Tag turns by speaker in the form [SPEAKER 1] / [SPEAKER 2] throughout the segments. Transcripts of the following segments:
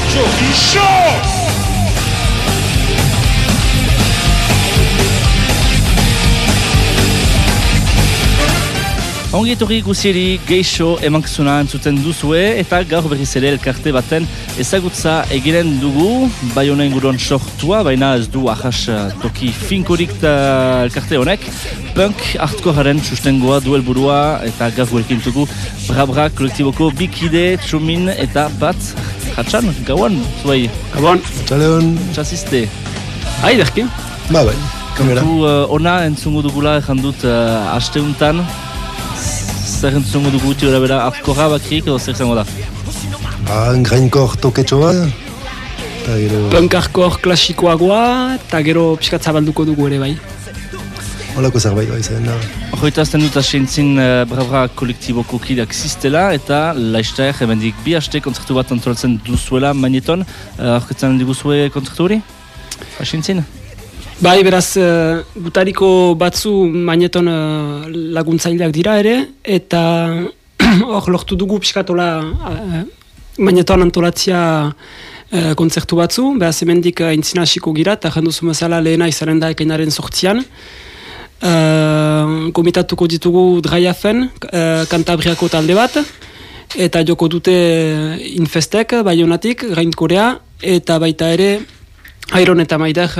[SPEAKER 1] Ongi etorri guzieri Geixo emankizuna entzuten duzue eta gaur berriz ere elkarte baten ezagutza eginen dugu Baiona inguruan sortua, baina ez du ahas toki finkorik elkarte honek. Punk hardcorearen sustengoa du helburua eta gaur gurekin dugu Bra kolektiboko bikide, Txumin eta Bat Hatxan, gauan, zuei?
[SPEAKER 2] Gauan.
[SPEAKER 1] Txaleon. Txasizte.
[SPEAKER 2] Hai, derki?
[SPEAKER 3] Bai, kamera.
[SPEAKER 1] Ona entzungo dugula jandut asteuntan. Zer entzungo dugu uti bera hardcora bakrik edo zer zango da?
[SPEAKER 3] Grindcore toketxoa.
[SPEAKER 2] Punk hardcore klasikoagoa eta gero pixkat zabalduko dugu ere bai.
[SPEAKER 3] Holako zerbait bai zen da.
[SPEAKER 1] Horita azten dut asientzin Bra kolektiboko kideak ziztela eta laiztaer hemendik bi haste kontzertu bat antolatzen duzuela Magneton. Horketzen diguzue kontzertu hori? Asientzin?
[SPEAKER 2] Bai, beraz, gutariko batzu Magneton laguntzaileak dira ere, eta hor lortu dugu pixkatola Magneton antolatzia kontzertu batzu, beraz, hemendik aintzina hasiko gira, eta janduzu mazala lehena izanen da ekainaren 8an. Komitatuko ditugu Draiafen, Kantabriako talde bat, eta joko dute Infestek, Baionatik, Grindcorea, eta baita ere Iron eta Maider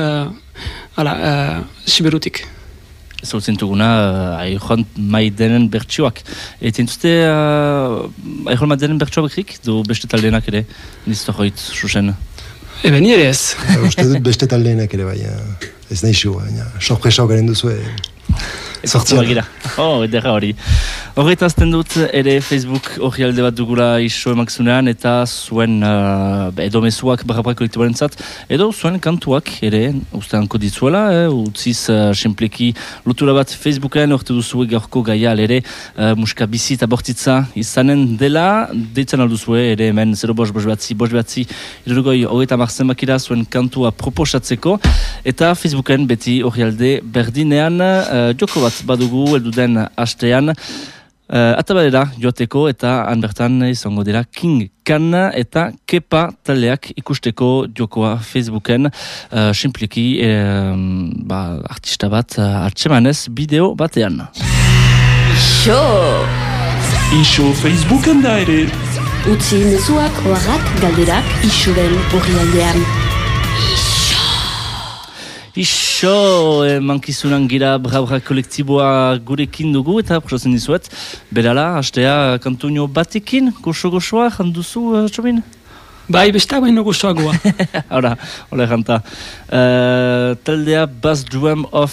[SPEAKER 2] Siberutik.
[SPEAKER 1] Zautzen duguna Iron Maidenen bertsioak. Eta entuzte Iron Maidenen bertsioak bekrik, du beste taldeenak ere, nizto joit, susen?
[SPEAKER 2] Eben, nire ez.
[SPEAKER 3] Uste dut beste taldeenak ere bai, ez nahi zu, sorpresa garen duzu.
[SPEAKER 1] Sortzua gira. Edera hori. Horretazten dut ere Facebook hori alde bat dugula iso emakzunean eta zuen edo mezuak Bra kolektibaren zat, edo zuen kantuak ere usteanko ditzuela, utziz simpleki lotura bat Facebooken orte duzue gaurko gaial ere muska bizi eta bortitza izanen dela, deitzen alduzue ere hemen 0-5-5-5 irurgoi hogeita marzen bakira zuen kantua proposatzeko eta Facebooken beti hori alde berdinean joko bat badugu elduden hastean atabadera joateko eta hanbertan izango dira King Kan eta Kepa taldeak ikusteko jokoa Facebooken simpliki artista bat hartzemanez bideo batean.
[SPEAKER 4] Iso Facebooken da ere.
[SPEAKER 5] Utzi mezuak, oharrak, galderak, isuren horri aldean.
[SPEAKER 1] Iso mankizunan gira Bra kolektiboa gurekin dugu eta prosatzen dizuet. Berala, hastea kantuño batekin, goxo-goxoa, janduzu, Txomin?
[SPEAKER 2] Bai, besta baino goxoagoa.
[SPEAKER 1] Hora janta. Taldea Bass Drum of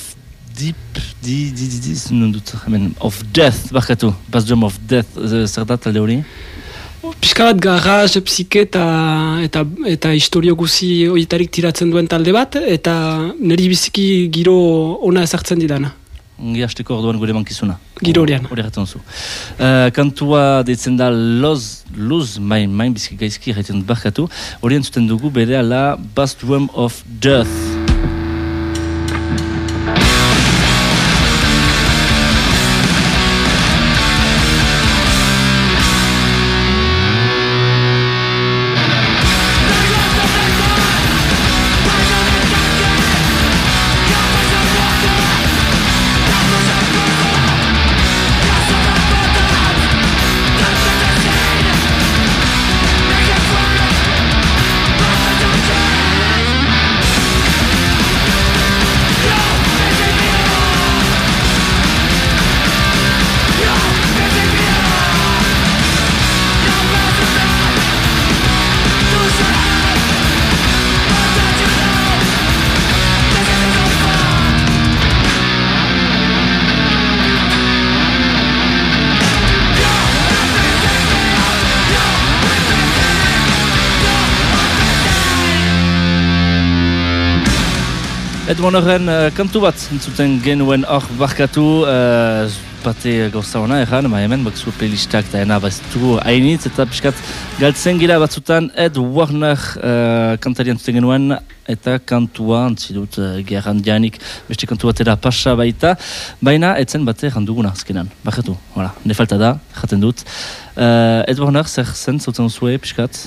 [SPEAKER 1] of Death, barkatu. Bass Drum of Death, zer da talde hori?
[SPEAKER 2] Piskat garage, psike eta historio guzi horietarik tiratzen duen talde bat, eta niri biziki giro ona ezartzen didana.
[SPEAKER 1] Ongi hasteko orduan gure mankizuna.
[SPEAKER 2] Giro horian.
[SPEAKER 1] Hori erraten zu. Kantua deitzen da Luz main biziki gaizki erraten barkatu. Hori entzuten dugu bere ala Bass Drum of Death. Edmonoren kantu bat entzuten genuen hor barkatu bate gauza hona erran, hemen bakzu playlistak da ena baztu hainitz eta piskat galtzen gira batzutan Ed Warner kantari entzuten genuen eta kantua antzidut gerran dianik beste kantu batera pasa baita, baina etzen bate randuguna azkenan, barkatu, ne falta da, jaten dut. Ed Warner zer zen zautzen zue piskat?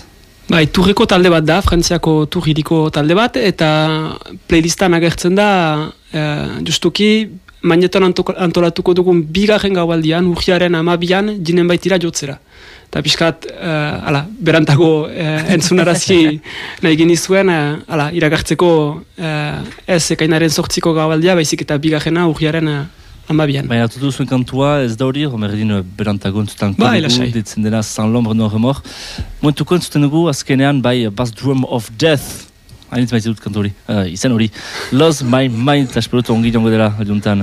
[SPEAKER 2] Bai, turreko talde bat da, Frantziako turriko talde bat, eta playlistan agertzen da, justuki, Magneton antolatuko dugun bigarren gaualdian, urriaren 12an, jinen baitira jotzera. Eta pixkat, berantago entzunarazi nahi genizuen, iragartzeko ez ekainaren 8ko gaualdia, baizik eta bigarrena urriaren 12an.
[SPEAKER 1] Baina, tutu zuen kantua, ez da hori, Romerdin berantago entzutan kodugu, ditzen dena Sans l'ombre no remor. Momentuko entzuten dugu, azkenean, Bass Drum of Death, hainitz maizitut kantu hori, izen hori, Lose My Mind, eta esperotu ongi jongo dela, juntan.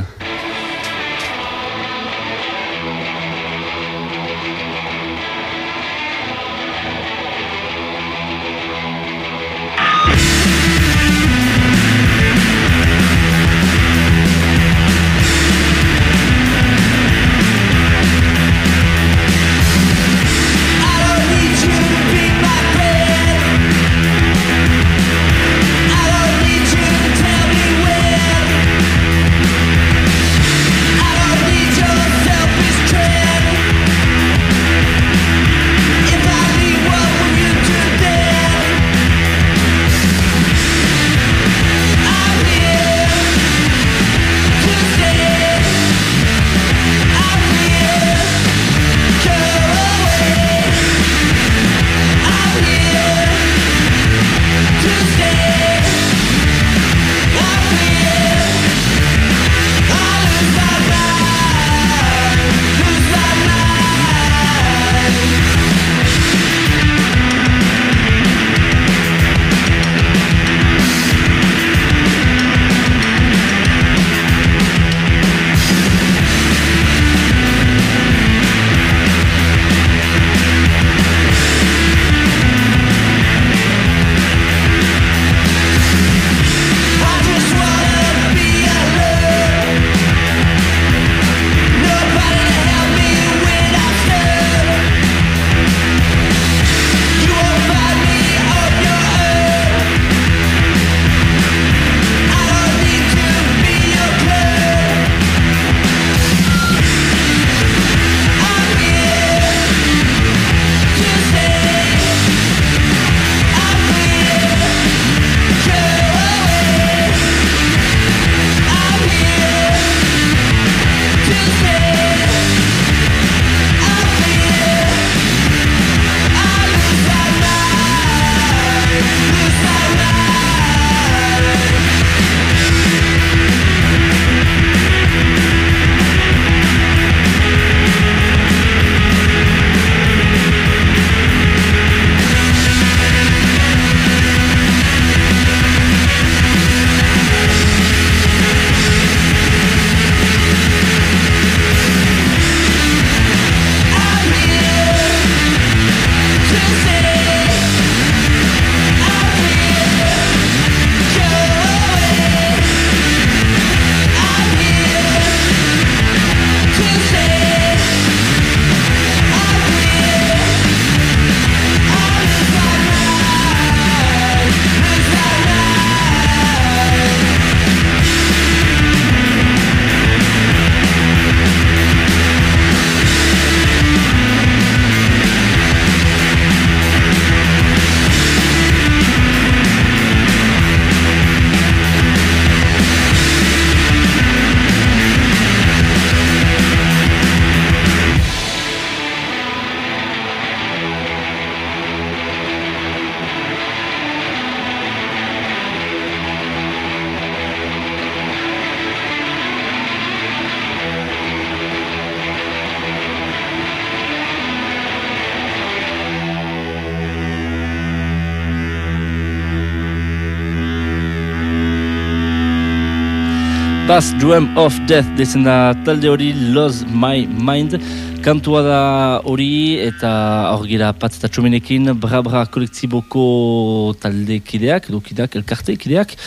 [SPEAKER 1] Bass Drum of Death dezen da talde hori Lose My Mind kantua da hori eta hor gira Patz eta Txomenekin Bra kolektiboko talde kideak edo kideak, elkarte kideak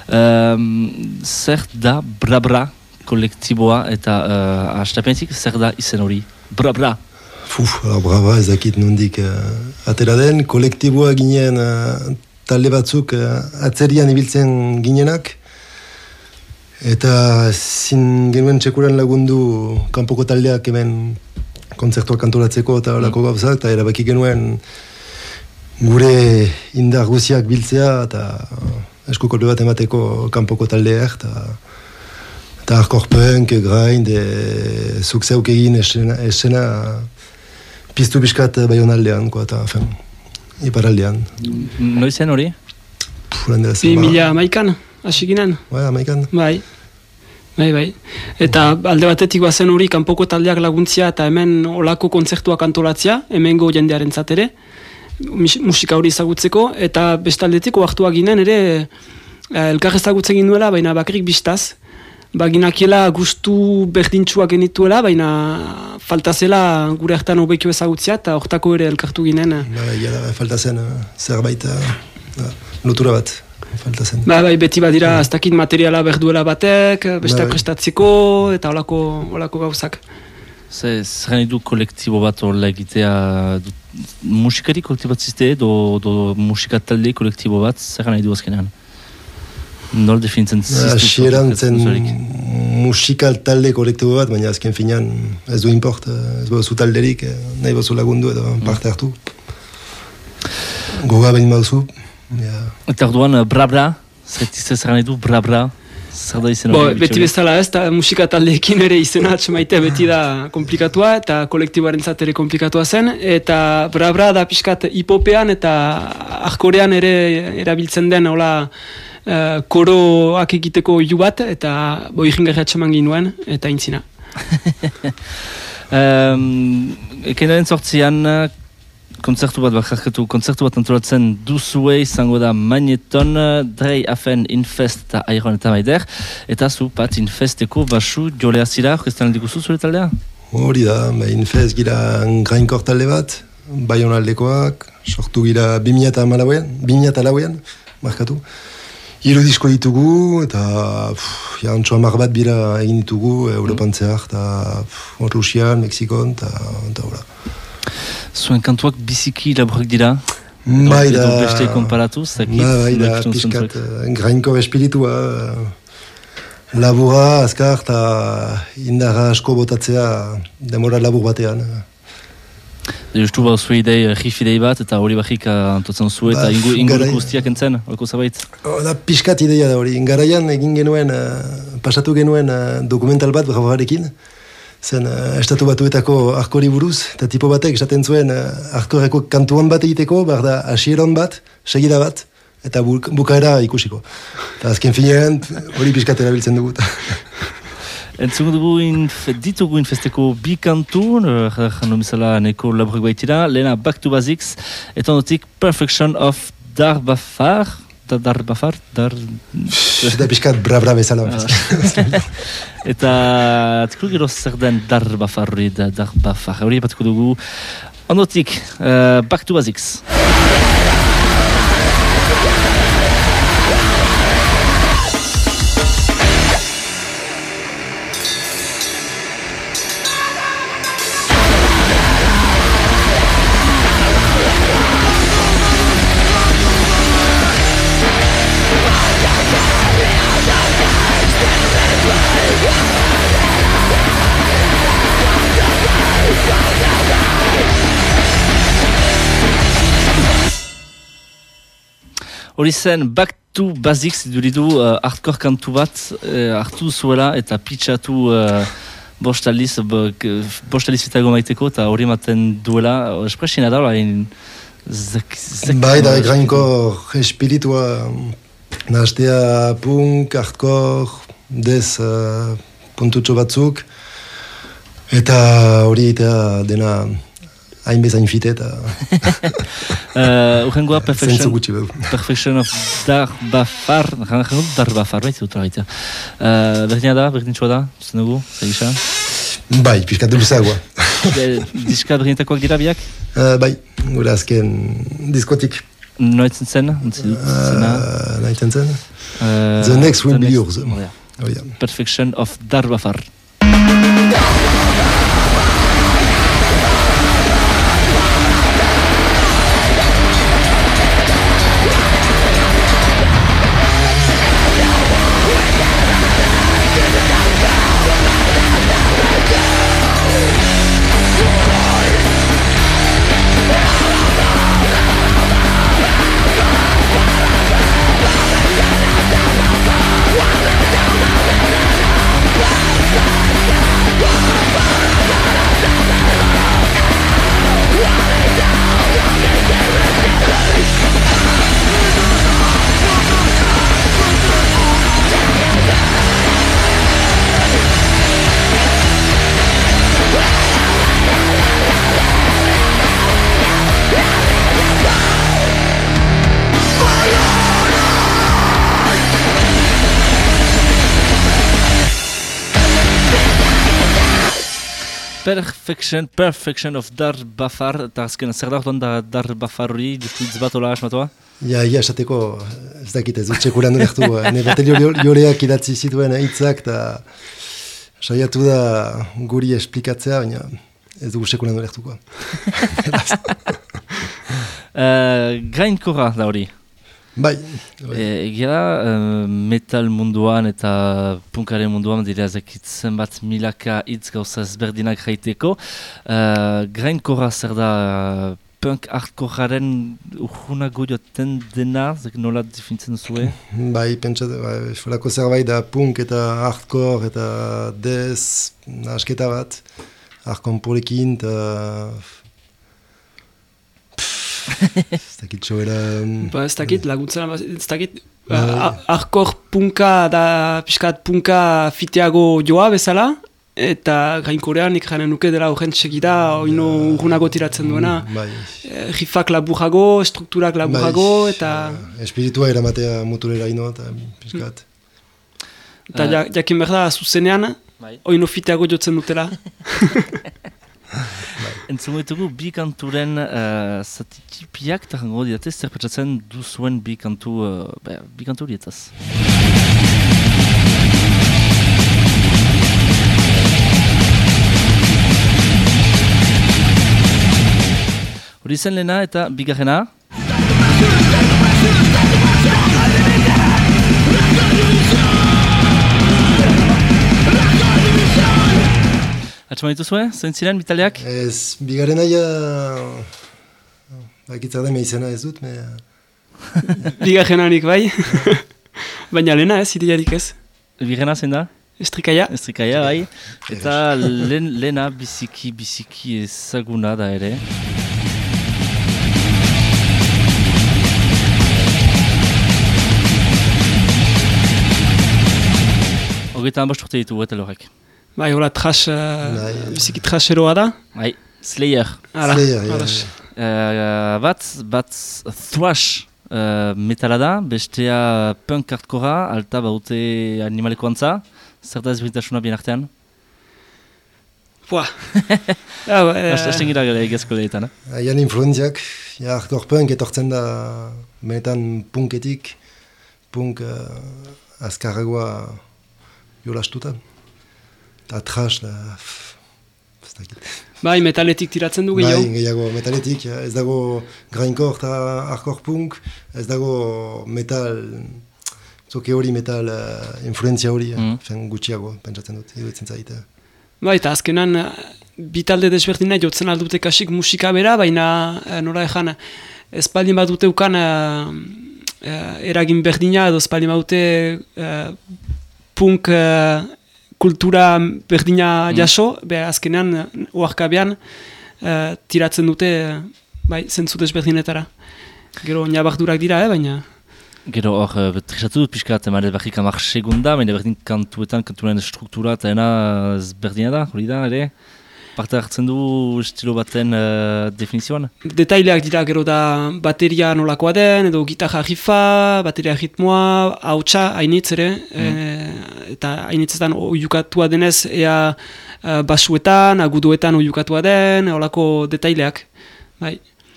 [SPEAKER 1] zer da Bra kolektiboa eta hastapenzik zer da izen hori Bra
[SPEAKER 3] Brava ezakit nondik atera den kolektiboa ginen talde batzuk atzerian ibiltzen ginenak eta zin genuen txekuran lagundu kanpoko taldeak hemen kontzertuak antolatzeko eta horako gauzak, eta erabaki genuen gure indar guziak biltzea eta esku kolpe bat emateko kanpoko taldeak eta hardcore punk, grind, zuk zeuk egin esena piztu bizkat Baionaldean, eta iparaldean.
[SPEAKER 1] Noizen hori?
[SPEAKER 2] 2011an, hasi ginen?
[SPEAKER 3] Bai, 11an.
[SPEAKER 2] Bai. Eta alde batetik bazen hori kanpoko taldeak laguntzia eta hemen olako kontzertuak antolatzea, hemengo jendearen ere, musika hori ezagutzeko, eta bestaldetik oartuak ginen ere elkar ezagutzen ginuela, baina bakarrik bistaz, baginakiela gustu berdintxuak genituela, baina falta zela gure hartan hobekio ezagutzea, eta hortako ere elkartu ginen.
[SPEAKER 3] Falta zen zerbait lotura bat.
[SPEAKER 2] Bai, beti badira, ez dakit materiala berduela batek, besteak prestatzeko, eta olako gauzak.
[SPEAKER 1] Zer nahi du kolektibo bat horrela egitea, musikari kolektibo bat ziste, do musika talde kolektibo bat, zer nahi du azkenean? Nol definitzen zizte?
[SPEAKER 3] Xeran zen musikal talde kolektibo bat, baina azken finean ez du import, ez bozu talderik, nahi bozu lagundu edo parte hartu. Goga behin bauzu.
[SPEAKER 1] Eta orduan, bra-bra, zer nahi du bra-bra?
[SPEAKER 2] Beti bezala ez, musika taldeekin ere izena atxemaitea beti da komplikatua, eta kolektiboaren ere komplikatua zen, eta bra-bra da pixkat hipopean eta hardcorean ere erabiltzen den hola koroak egiteko ilu bat, eta boiringarri atxeman ginuen, eta intzina.
[SPEAKER 1] Ekenaren sortzian, kontzertu bat antolatzen duzue izango da Magneton, Drei Afen, Infest eta Iron eta Maider, eta zu pat Infesteko basu jolea zira, orkestan dikuzu zure taldea?
[SPEAKER 3] Hori da, Infest gira grainkor talde bat, Baionaldekoak, sortu gira 2004an, markatu. 3 disko ditugu, eta jantxo 10 bat bira egin ditugu, Europan zehar, eta Rusian, Mexikon, eta hola.
[SPEAKER 1] Zuen kantuak biziki laburak dira?
[SPEAKER 3] Bai da.
[SPEAKER 1] Edo beste konparatuz?
[SPEAKER 3] Bai da, piskat grainkor espiritua. Labura, azkar, eta indarra asko botatzea demora labur batean.
[SPEAKER 1] Justu ba zuen idei, riff idei bat, eta hori bakik antotzen zu, eta inguruko guztiak entzen, horko zabait?
[SPEAKER 3] Da, piskat ideia da hori. Ingaraian egin genuen, pasatu genuen dokumental bat brabarekin, zen estatu batuetako hardcore buruz, eta tipo batek esaten zuen hardcoreko kantuan bat egiteko, behar da hasieron bat, segida bat, eta bukaera ikusiko. Eta azken finean, hori piskat erabiltzen dugu.
[SPEAKER 1] Entzungo dugu ditugu Infesteko bi kantu, jano misala neko laburak baitira, lehena Back to Basics, eta ondotik Perfection of Darbafar, da
[SPEAKER 3] piskat bra bezala.
[SPEAKER 1] Eta atkulu gero zer den Darbafar hori batuko dugu ondotik Back to Basics. Hori zen, Back to Basics duridu hardcore kantu bat hartu zuela eta pitchatu bost aliz fitago maiteko eta hori ematen duela espresina da,
[SPEAKER 3] bai da, grainkor espiritua nahastea punk, hardcore, dez puntutxo batzuk eta hori eta dena hain bezain fite eta
[SPEAKER 1] urrengoa Perfection of Darbafar baitz dut horretia berdina da, berdintxoa da zen dugu, segisa?
[SPEAKER 3] Bai, piskat luzagoa
[SPEAKER 1] Diska berdinetakoak dira biak?
[SPEAKER 3] Bai, gure azken diskotik
[SPEAKER 1] Noitzen zen?
[SPEAKER 3] Noitzen zen? The Next Will Be Yours.
[SPEAKER 1] Perfection of Darbafar. Perfection of Dar Bafar, eta azken zer da orduan Dar Bafar hori, ditz bat hola asmatua?
[SPEAKER 3] Ja, esateko, ez dakit ez dut txekuran ulertu, ne baterio joleak idatzi zituen hitzak, eta saiatu da guri esplikatzea, baina ez dugu sekulan ulertuko.
[SPEAKER 1] Grainkorra da hori.
[SPEAKER 3] Bai.
[SPEAKER 1] Egia da, metal munduan eta punkaren munduan dira ezekitzen bat milaka hitz gauza ezberdinak jaiteko. Grainkorra zer da punk hardcoreren urgunago joten dena, nola definitzen zuen?
[SPEAKER 3] Bai, pentsat, fulako zerbait da punk eta hardcore eta death, nasketa bat, hardcore-porekin eta... Ez dakit txoera...
[SPEAKER 2] Ez dakit, laguntzen, ez dakit, hardcore punka da piskat punka fiteago joa bezala, eta gainkorean nik janen nuke dela horren segida, oino urgunago tiratzen duena. Riffak laburago, strukturak laburago, eta...
[SPEAKER 3] Espiritua eramatea muturera ino, eta piskat.
[SPEAKER 2] Eta jakin behar da, zuzenean, oino fiteago jotzen dutela.
[SPEAKER 1] Entzumetugu bi kanturen zatitipiak eta jango didatez, zer petxatzen duzuen bi kantu horietaz. Hori zen lehena eta bigarrena. Atxama dituzue, zein ziren, bitaleak?
[SPEAKER 3] Ez, bigarrena ja... Bakitzak da izena ez dut,
[SPEAKER 2] Bigarrena nik bai. Baina lehena ez, idearik ez.
[SPEAKER 1] Bigarrena zein da?
[SPEAKER 2] Estrikaia.
[SPEAKER 1] Estrikaia, bai. Eta lehena biziki ezaguna da ere. Hogeita hanbost urte ditu eta lorek.
[SPEAKER 2] Bai, hola, biziki trasheroa da.
[SPEAKER 1] Bai, Slayer. Bat thrash metala da, bestea punk hardcora, alta baute animaleko antza. Zer da ezberitasuna bien artean?
[SPEAKER 2] Pua.
[SPEAKER 1] Hasten gira gara egezko lehetan.
[SPEAKER 3] Aian influenziak, hardcore punk etortzen da benetan punketik, punk azkarragoa jolastuta. Eta trash da...
[SPEAKER 2] Bai, metaletik tiratzen du gehiago.
[SPEAKER 3] Bai, gehiago metaletik, ez dago grindcore eta hardcore punk, ez dago metal, zoke hori metal influenzia hori, gutxiago, pentsatzen dut, iruditzen zaite.
[SPEAKER 2] Bai, eta azkenan, bitalde desberdina jotzen aldute kasik musika bera, baina nora ezan, ez baldin bat dute ukan eragin berdina, edo ez baldin bat dute punk kultura berdina jaso, azkenean oarkabean tiratzen dute zentzu desberdinetara. Gero nabardurak dira, baina...
[SPEAKER 1] Gero hor, trisatu dut pixkat, emaret barrik amak segunda, baina berdin kanturen struktura eta berdina da, hori da, ere? Parte hartzen du estilo baten definizioan? Detaileak
[SPEAKER 2] dira gero da bateria nolakoa den, edo gitarra rifa, bateria ritmoa, hautsa, hainitz ere, eta hainitzetan oiukatua denez, ea basuetan, aguduetan oiukatua den, holako detaileak. Bai.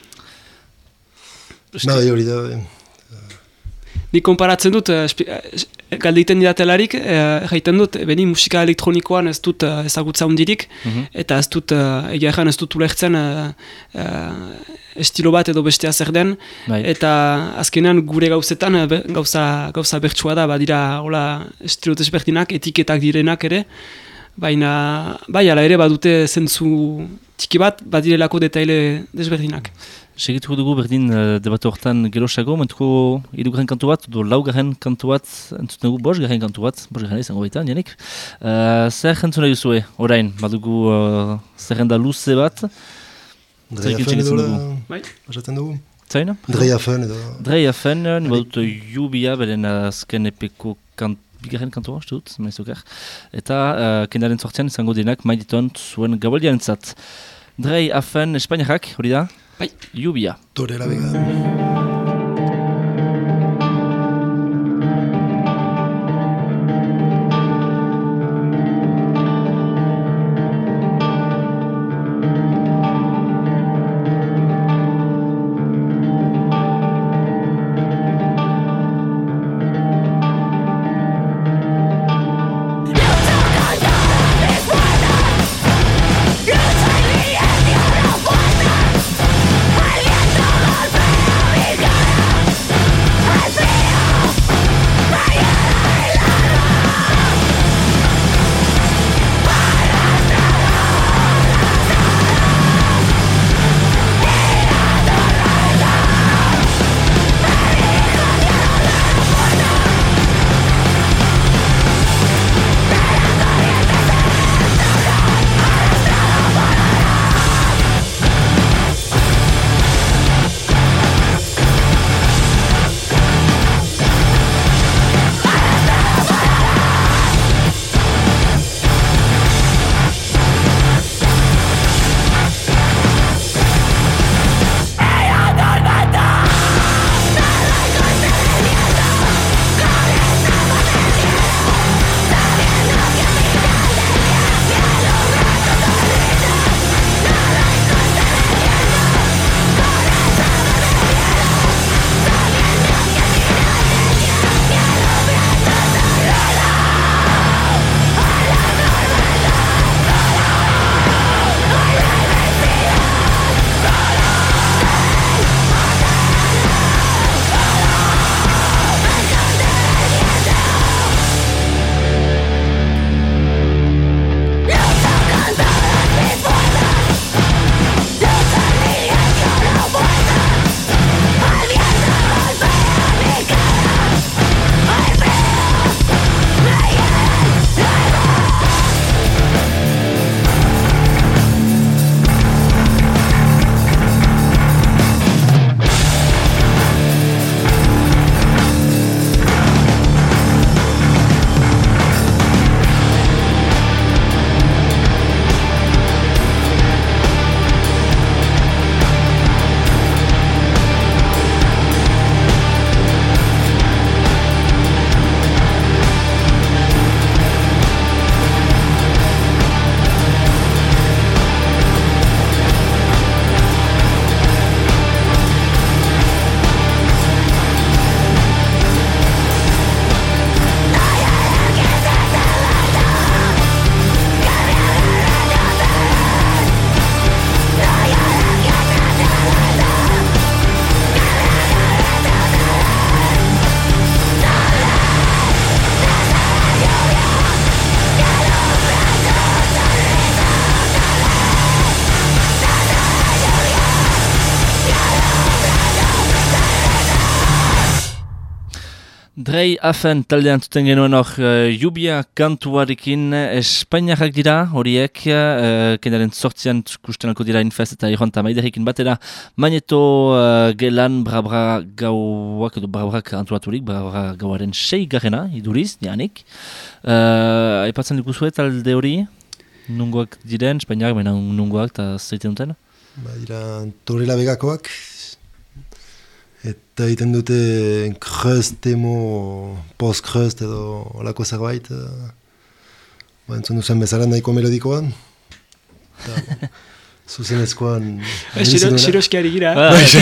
[SPEAKER 3] Bai, hori da.
[SPEAKER 2] Nik konparatzen dut, galdeiten didatelarik, jaiten dut, beni musika elektronikoan ez dut ezagutza hundirik, eta ez dut, egia ez dut ulertzen estilo bat edo bestea zer den, eta azkenean gure gauzetan gauza bertsua da, badira estilo desberdinak, etiketak direnak ere, baina, ala ere badute zentzu txiki bat, badirelako detaile desberdinak.
[SPEAKER 1] Segituko dugu berdin debatu horretan gerosago, mentuko irugarren kantu bat, laugarren kantu bat, entzuten dugu bosgarren kantu bat, bosgarren izango baitan, Janik. Zer jentzuna duzue, orain, badugu zerrenda luze bat.
[SPEAKER 3] Dreiafen edo da, basatzen dugu.
[SPEAKER 1] Zaina?
[SPEAKER 3] Dreiafen edo.
[SPEAKER 1] Dreiafen, ni badut Jubia, beren azken epeko bigarren kantua, uste dut, maizokar. Eta kendaren sortzean izango denak maiditon zuen gabaldian entzat. Dreiafen Espainiak, hori da?
[SPEAKER 2] Bai.
[SPEAKER 1] Lluvia.
[SPEAKER 3] Tore la vega.
[SPEAKER 1] Drei Afen taldean zuten genuen hor Jubia kantuarekin Espainiarrak dira, horiek, kenaren sortzian kustenalko dira Infest eta Ironta Maiderekin batera, Magneto gelan Brabra gauak edo Brabrak antolaturik, Brabra gauaren 6 garrena, iduriz, dianik. Aipatzen dikuzuet talde hori, nungoak diren, Espainiarrak, baina nungoak eta zeiten duten?
[SPEAKER 3] Dira Torrela Begakoak, eta egiten dute crust, emo, post-crust edo olako zerbait. Entzun duzen bezala nahiko melodikoan. Zuzenezkoan...
[SPEAKER 2] Siroskiari gira.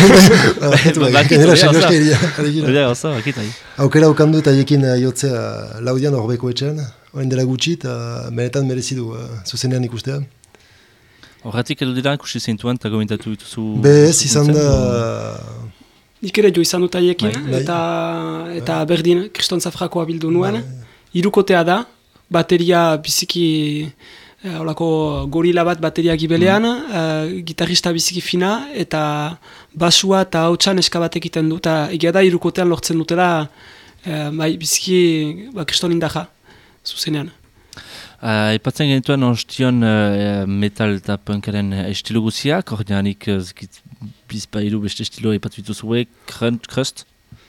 [SPEAKER 3] Aukera okandu eta jekin jotzea laudian horbeko etxean, orain dela gutxi eta benetan merezidu zuzenean ikustea.
[SPEAKER 1] Horretik edo dira ikusi zeintuen eta gomentatu dituzu...
[SPEAKER 3] Bez, izan da...
[SPEAKER 2] Nik ere jo izan dut aiekin, eta berdin, Kriston Zafrakoa bildu nuen. Hirukotea da, bateria biziki, olako gorila bat bateria gibelean, gitarrista biziki fina, eta basua eta hautsan eskabat egiten du, eta egia da hirukotean lortzen dutela, biziki Kriston indaja, zuzenean.
[SPEAKER 1] Aipatzen genituen ostion metal eta punkaren estilo guziak, ordeanik bizpairu beste estilo aipatu dituzue, crust,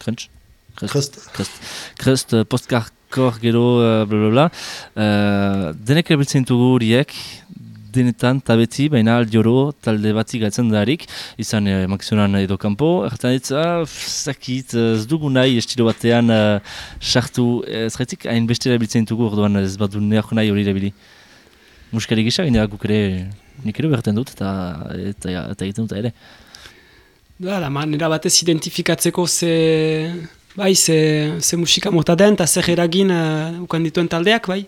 [SPEAKER 1] post-hardcore gero, blablabla. Denek erabiltzen dugu horiek, denetan tabeti, baina aldioro talde batzi gaitzen darik, izan makizionan edo kanpo, ertan zakit, ez dugu nahi estilo batean sartu, zaitik hain beste erabiltzen dugu, orduan ez bat du neako nahi hori erabili. Musikari gisa, nik ere berten dut eta egiten dut ere.
[SPEAKER 2] Da, manera batez identifikatzeko ze musika mota den, eta zer eragin ukan dituen taldeak, bai.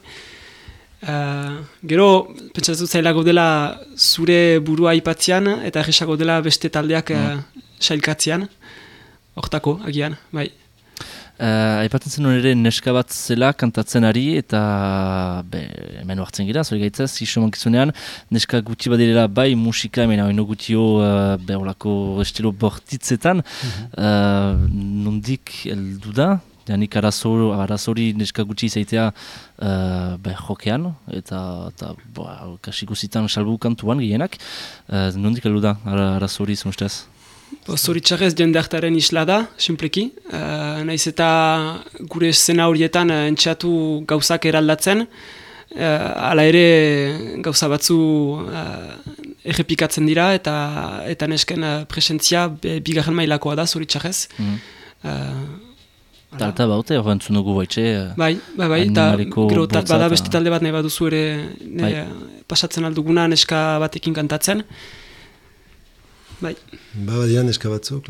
[SPEAKER 2] Gero, pentsatzen zailago dela zure burua aipatzean eta erresago dela beste taldeak sailkatzean, hortako, agian, bai.
[SPEAKER 1] Aipatzen zen ere neska bat zela kantatzen ari eta hemen hartzen gira, zori gaitzaz, iso mankizunean, neska gutxi badirela bai musika, hemen hau gutxio olako estilo bortitzetan, nondik heldu da? Janik arazori neska gutxi izaitea jokean, eta kasiko zitan salbu kantuan gehienak. Nondik heldu da arazori izan ustez?
[SPEAKER 2] Zoritxarrez jendeartaren isla da, simpleki. Naiz eta gure zena horietan entxeatu gauzak eraldatzen. Hala ere gauza batzu errepikatzen dira eta nesken presentzia bigarren mailakoa da, zoritxarrez.
[SPEAKER 1] Talta baute, hor entzun dugu baitxe.
[SPEAKER 2] Bai, eta gero bada beste talde bat nahi baduzu ere pasatzen alduguna neska batekin kantatzen. Bai.
[SPEAKER 3] Badian neska batzuk,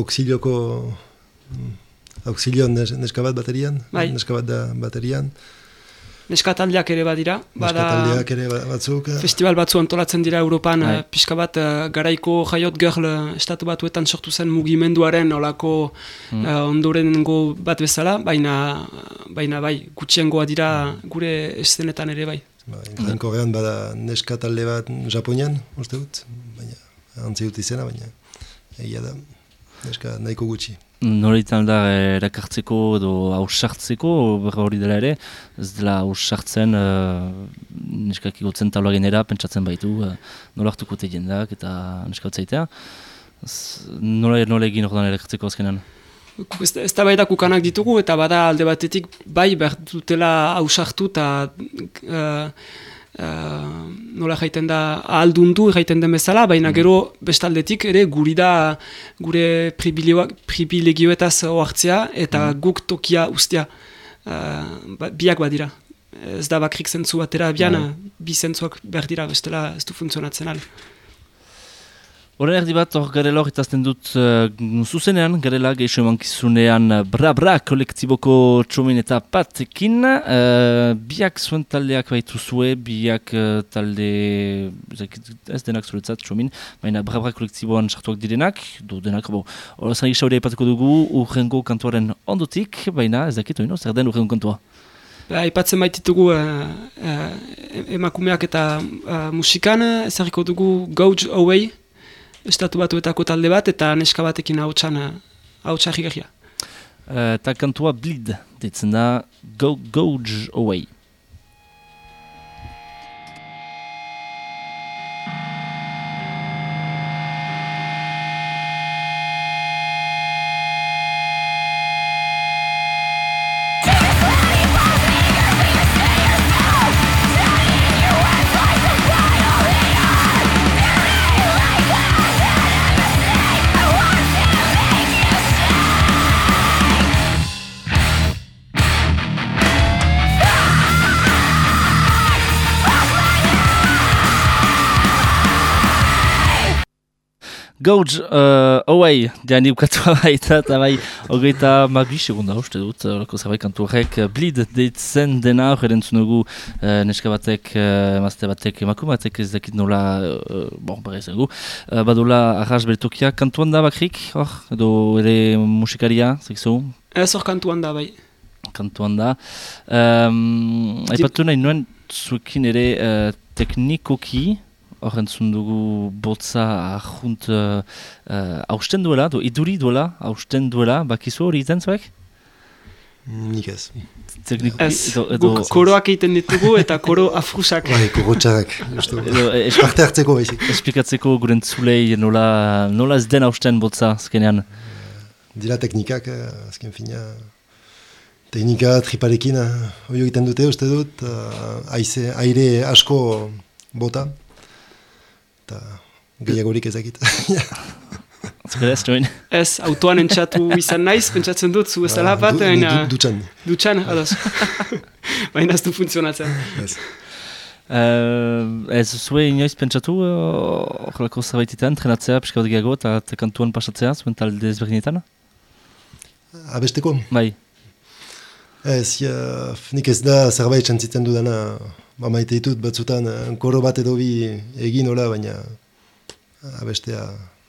[SPEAKER 3] auxilioan neska bat baterian, neska bat da baterian.
[SPEAKER 2] Neska taldeak ere badira.
[SPEAKER 3] Neska taldeak ere batzuk.
[SPEAKER 2] Festival batzu antolatzen dira Europan, pixka bat garaiko Jaiot Girl estatu batuetan sortu zen mugimenduaren olako ondorengo bat bezala, baina bai, gutxiengoa dira gure eszenetan ere bai.
[SPEAKER 3] Korean bada neska talde bat Japonian, uste dut, baina antzi dut izena, baina egia da, neska nahiko gutxi.
[SPEAKER 1] Noritan da erakartzeko edo hausartzeko hori dela ere, ez dela hausartzen neskak igotzen taloa genera, pentsatzen baitu, nola hartuko te jendak eta neska batzaitea. Nola egin ordan erakartzeko azkenan?
[SPEAKER 2] Ez da baidak ukanak ditugu eta bada alde batetik bai behar dutela hausartu eta nola jaiten da ahaldundu jaiten den bezala, baina gero bestaldetik ere gure privilegioetaz ohartzea eta guk tokia ustea biak badira. Ez da bakrik zentzu batera abian, bi zentzuak behar dira bestela ez du funtzionatzen al.
[SPEAKER 1] Horren erdi bat, hor garela hor itazten dut zuzenean, garela geixo emankizunean Bra kolektiboko txomin eta patekin. Biak zuen taldeak baitu zue, biak talde, ez denak zuretzat txomin, baina Bra kolektiboan sartuak direnak, denak, horrezan gisa hori aipatuko dugu urrengo kantuaren ondotik, baina ez dakit hori, zer den urrengo kantua?
[SPEAKER 2] Aipatzen baititugu emakumeak eta musikan, ezarriko dugu Gouge Away, estatu batuetako talde bat eta neska batekin hautsa jigarria.
[SPEAKER 1] Eta kantua Bleed, ditzen da Gouge Away. Gouge Away, diani ukatua baita, eta bai, hogeita mabi segunda uste dut, horako zerbait kantu horrek, Bleed deitzen dena, hor erentzun dugu neska batek, emazte batek, emakume batek ez dakit nola, berez egu, badola arras bertokia, kantuan da bakrik, hor, edo ere musikaria, zekzu?
[SPEAKER 2] Ez hor kantuan da, bai.
[SPEAKER 1] Kantuan da. Aipatu nahi nuen zuekin ere teknikoki, hor entzun dugu botza ahunt hausten duela, iduri duela, hausten duela, bakizu hori izan zuek?
[SPEAKER 3] Nik ez.
[SPEAKER 2] Ez, guk koroak egiten ditugu eta koro afrusak.
[SPEAKER 3] Bai, koro txarrak. Parte hartzeko baizik.
[SPEAKER 1] Esplikatzeko gure entzulei nola ez den hausten botza, azkenean?
[SPEAKER 3] Dira teknikak, azken fina. Teknika triparekin hori egiten dute, uste dut, aire asko bota. Eta gehiagorik ezakit.
[SPEAKER 1] Zukera ez join?
[SPEAKER 2] Ez, autoan entxatu izan naiz, pentsatzen dut, zu ezala bat.
[SPEAKER 3] Dutxan.
[SPEAKER 2] Dutxan, ados. Baina ez du funtzionatzen.
[SPEAKER 1] Ez zue inoiz pentsatu horrelako zerbaitetan, trenatzea, pixka bat gehiago, eta kantuan pasatzea, zuen talde ezberdinetan?
[SPEAKER 3] Abesteko?
[SPEAKER 1] Bai.
[SPEAKER 3] Ez, nik ez da zerbait txantzitzen dudana, maite ditut batzutan, koro bat edo bi egin hola, baina abestea.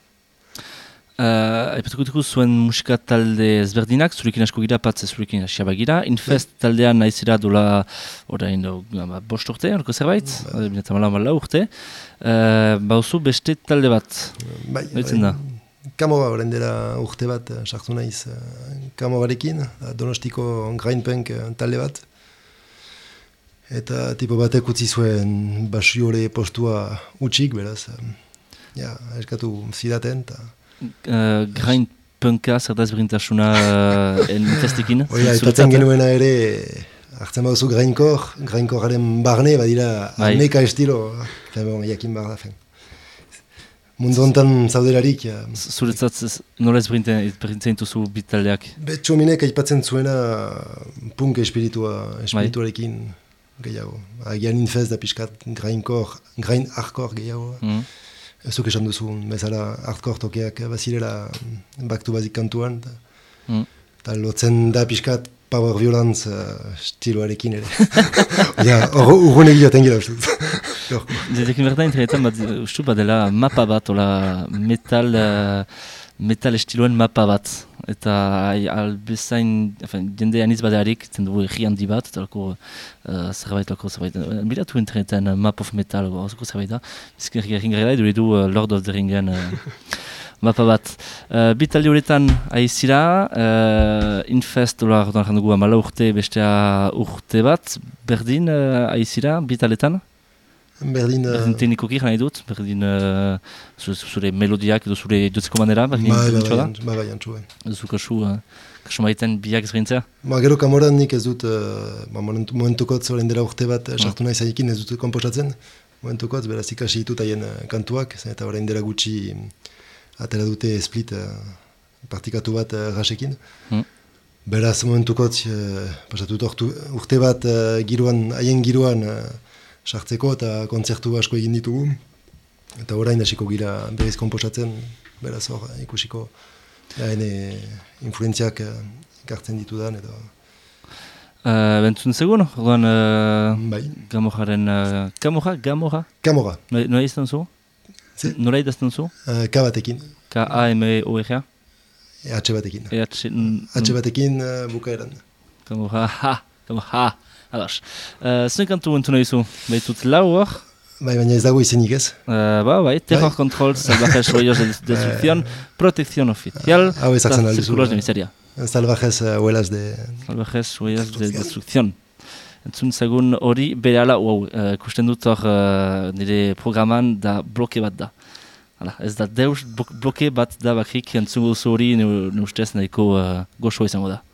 [SPEAKER 1] Aipatuko zuen musika talde ezberdinak, zurekin asko gira, patze zurekin asiaba gira. Infest taldean nahizera dola orain bost urte, horko zerbait, bineta mala urte. Bauzu beste talde bat, noitzen da?
[SPEAKER 3] Kamora horren dela urte bat, sartu naiz Kamorarekin, Donostiko Grindpunk talde bat. Eta tipo batek utzi zuen basiore postua utxik, beraz. Eskatu zidaten.
[SPEAKER 1] Grindpunka, zer da ezberdintasuna Infestekin?
[SPEAKER 3] Aipatzen genuena ere, hartzen baduzu grindkorraren barne, badira ameka estilo, jakin behar da. Mundu hontan zauderarik.
[SPEAKER 1] Zuretzat nola ezberdintzen duzu bitaldeak?
[SPEAKER 3] Txominek aipatzen zuena punk espirituarekin gehiago. Agian Infest da pixkat grind hardcore gehiago. Zuk esan duzu, bezala hardcore tokeak bazirela baktu bazik kantuan. Eta lotzen da pixkat power violence stiloarekin ere. Urrun egioten gira uste.
[SPEAKER 1] Zetekin berda interesetan, ustu badela mapa bat, metal estiloen mapa bat. Eta albezain, jende aniz badearik, zen dugu erri handi bat, eta zerbait. Bilatu internetan map of metal, horreko zerbait da. Bizkin ringarela, du Lord of the Ringen mapa bat. Bitaldi horretan aizira, Infest dolar orduan jandugu amala urte, bestea urte bat, berdin aizira, bitaletan?
[SPEAKER 3] Berdin
[SPEAKER 1] teknikoki nahi dut, berdin zure melodiak edo zure jotzeko manera, berdin
[SPEAKER 3] antxu.
[SPEAKER 1] Zu kasu maiten biak ezberintzea?
[SPEAKER 3] Gero Kamoran nik ez dut, momentukotz horren dela urte bat sartu nahi zaikin ez dut komposatzen, momentukotz beraz ikasi ditut haien kantuak, eta horrein dela gutxi atera dute split partikatu bat rasekin. Beraz momentukotz pasatut urte bat haien giroan sartzeko eta kontzertu asko egin ditugu. Eta orain hasiko gira berriz komposatzen, beraz hor ikusiko hene influenziak ekartzen ditudan edo.
[SPEAKER 1] Bentzun segun, orduan Gamoraren... Gamora?
[SPEAKER 3] Gamora.
[SPEAKER 1] Nola izan zu? Nola idazten zu?
[SPEAKER 3] K batekin.
[SPEAKER 1] K-A-M-O-R-A?
[SPEAKER 3] H batekin. H batekin bukaeran.
[SPEAKER 1] Gamora. Adas. Zuen kantu entu nahi zu? Baitut lau hor?
[SPEAKER 3] Baina ez dago izenik ez?
[SPEAKER 1] Terror Control, Salvajes Rollos de Destrucción, Protección Oficial,
[SPEAKER 3] Hau ezartzen alduzu.
[SPEAKER 1] Círculos de Miseria.
[SPEAKER 3] Salvajes huelas de...
[SPEAKER 1] Salvajes huelas de destrucción. Entzun zagun hori, bere ala, ikusten dut hor nire programan da bloke bat da. Hala, ez da deus bloke bat da bakrik, entzungo duzu hori ne ustez nahiko goxoa izango da.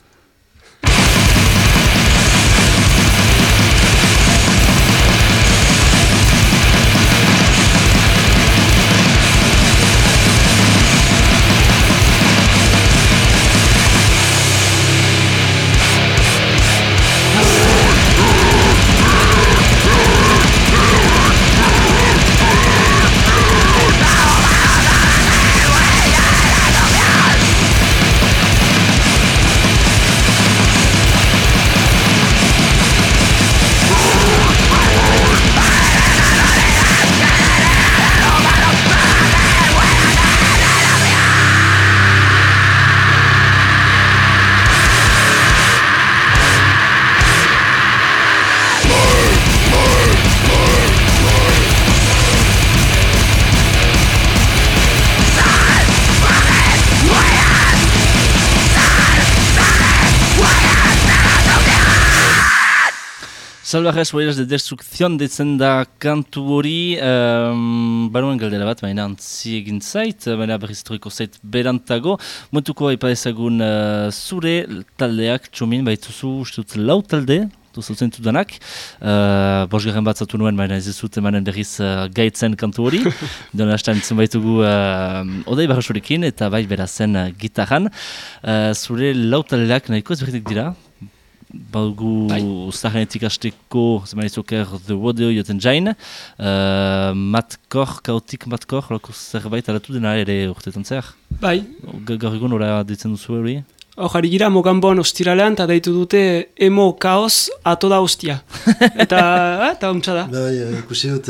[SPEAKER 1] Salvajes huellas de destrucción ditzen da kantu hori, baruen galdera bat, baina antzi egin zait, baina berriz etorriko zait berantago. Momentuko aipa ezagun zure taldeak, txomin, baituzu, ustut lau talde, duzutzen dudanak. Bosgarren bat zatu nuen, baina ez dut emanen berriz gaitzen kantu hori. Dona hastan itzen baitugu Odei Barrasorekin, eta bai berazen gitarran. Zure lau taldeak nahiko ez berritik dira. Balgu zahanetik hasteko zemanizoker The Rodeo joten jain. Matkor, kaotik matkor, lako zerbait alatu dena ere urtetan zer?
[SPEAKER 2] Bai.
[SPEAKER 1] Gaur egun ora ditzen duzu hori?
[SPEAKER 2] Hori gira Moganbon ostiralean, eta deitu dute emo kaos ato da ostia. Eta untsa da.
[SPEAKER 3] Bai, ikusi dut...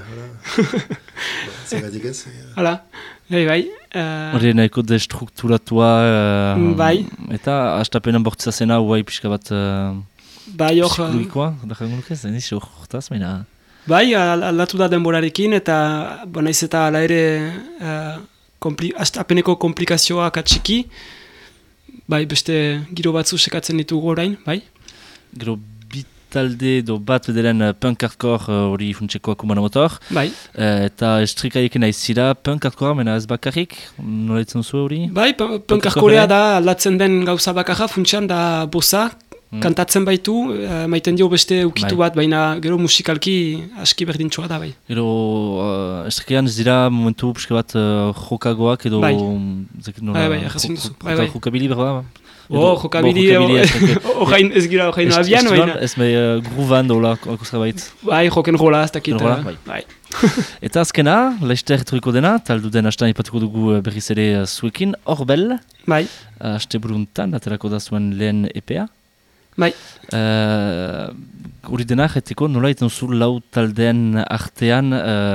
[SPEAKER 3] Zagatik ez.
[SPEAKER 2] Hala, bai.
[SPEAKER 1] Hori nahiko destrukturatua,
[SPEAKER 2] bai.
[SPEAKER 1] Eta hastapenan bortza zena huai pixka bat psikologikoa, dakango nuke, zen izi horretaz, baina...
[SPEAKER 2] Bai, aldatu da denborarekin, eta naiz eta ala ere hastapeneko komplikazioak atxiki, bai, beste giro batzu sekatzen ditugu orain, bai.
[SPEAKER 1] Gero talde do bat bederen punk hardcore hori funtseko akumana motor.
[SPEAKER 2] Bai.
[SPEAKER 1] Eta estrikaiekin aizira punk hardcore, mena ez bakarrik, nola ditzen zu hori?
[SPEAKER 2] Bai, punk hardcorea da aldatzen den gauza bakarra, funtsean da bosa, kantatzen baitu, maiten dio beste ukitu bat, baina gero musikalki aski berdintxoa da, bai.
[SPEAKER 1] Gero estrikaian ez dira momentu pixka bat jokagoak edo...
[SPEAKER 2] Bai,
[SPEAKER 1] bai, jokabili berba?
[SPEAKER 2] Jokabili, orain ez gira orain abian, baina...
[SPEAKER 1] Ez me gruvan dola, zerbait.
[SPEAKER 2] Bai, rock'n'rolla, ez dakit.
[SPEAKER 1] Bai. Eta azkena, laizte erretoriko dena, taldu den hastan ipatuko dugu berriz ere zuekin, Orbel.
[SPEAKER 2] Bai.
[SPEAKER 1] Haste buruntan, aterako da zuen lehen EPA.
[SPEAKER 2] Bai.
[SPEAKER 1] Hori dena, jeteko, nola iten zu lau taldeen artean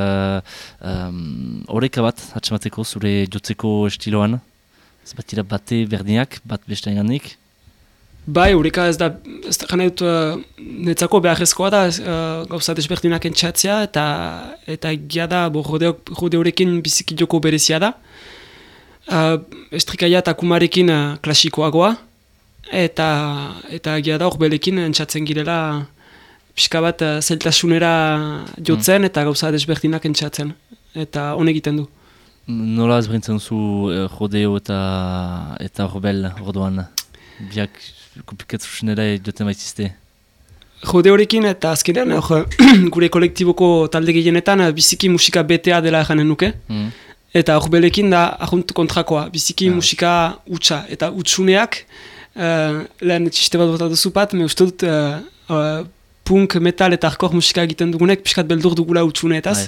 [SPEAKER 1] horreka bat, atxamateko, zure jotzeko estiloan? Ez bat dira bate berdinak, bat beste enganik?
[SPEAKER 2] Bai, horreka ez da gana dut netzako beharrezkoa da gauza desberdinak entxatzea, eta egia da, jode horrekin biziki joko berezia da. Estrikaia eta kumarekin klasikoagoa, eta egia da Orbelekin entxatzen girela pixka bat zailtasunera jotzen eta gauza desberdinak entxatzen, eta honek egiten du.
[SPEAKER 1] Nola ezberintzen zu Rodeo eta Orbel orduan? Biak komplikatzusenera joten baitizte?
[SPEAKER 2] Rodeorekin eta azkenean gure kolektiboko talde gehienetan biziki musika betea dela eranen nuke. Eta Orbelekin da ahunt kontrakoa, biziki musika utxa. Eta utsuneak, lehen txiste bat bota duzu bat, me uste dut punk, metal eta hardcore musika egiten dugunek, pixkat beldur dugula utsuneetaz.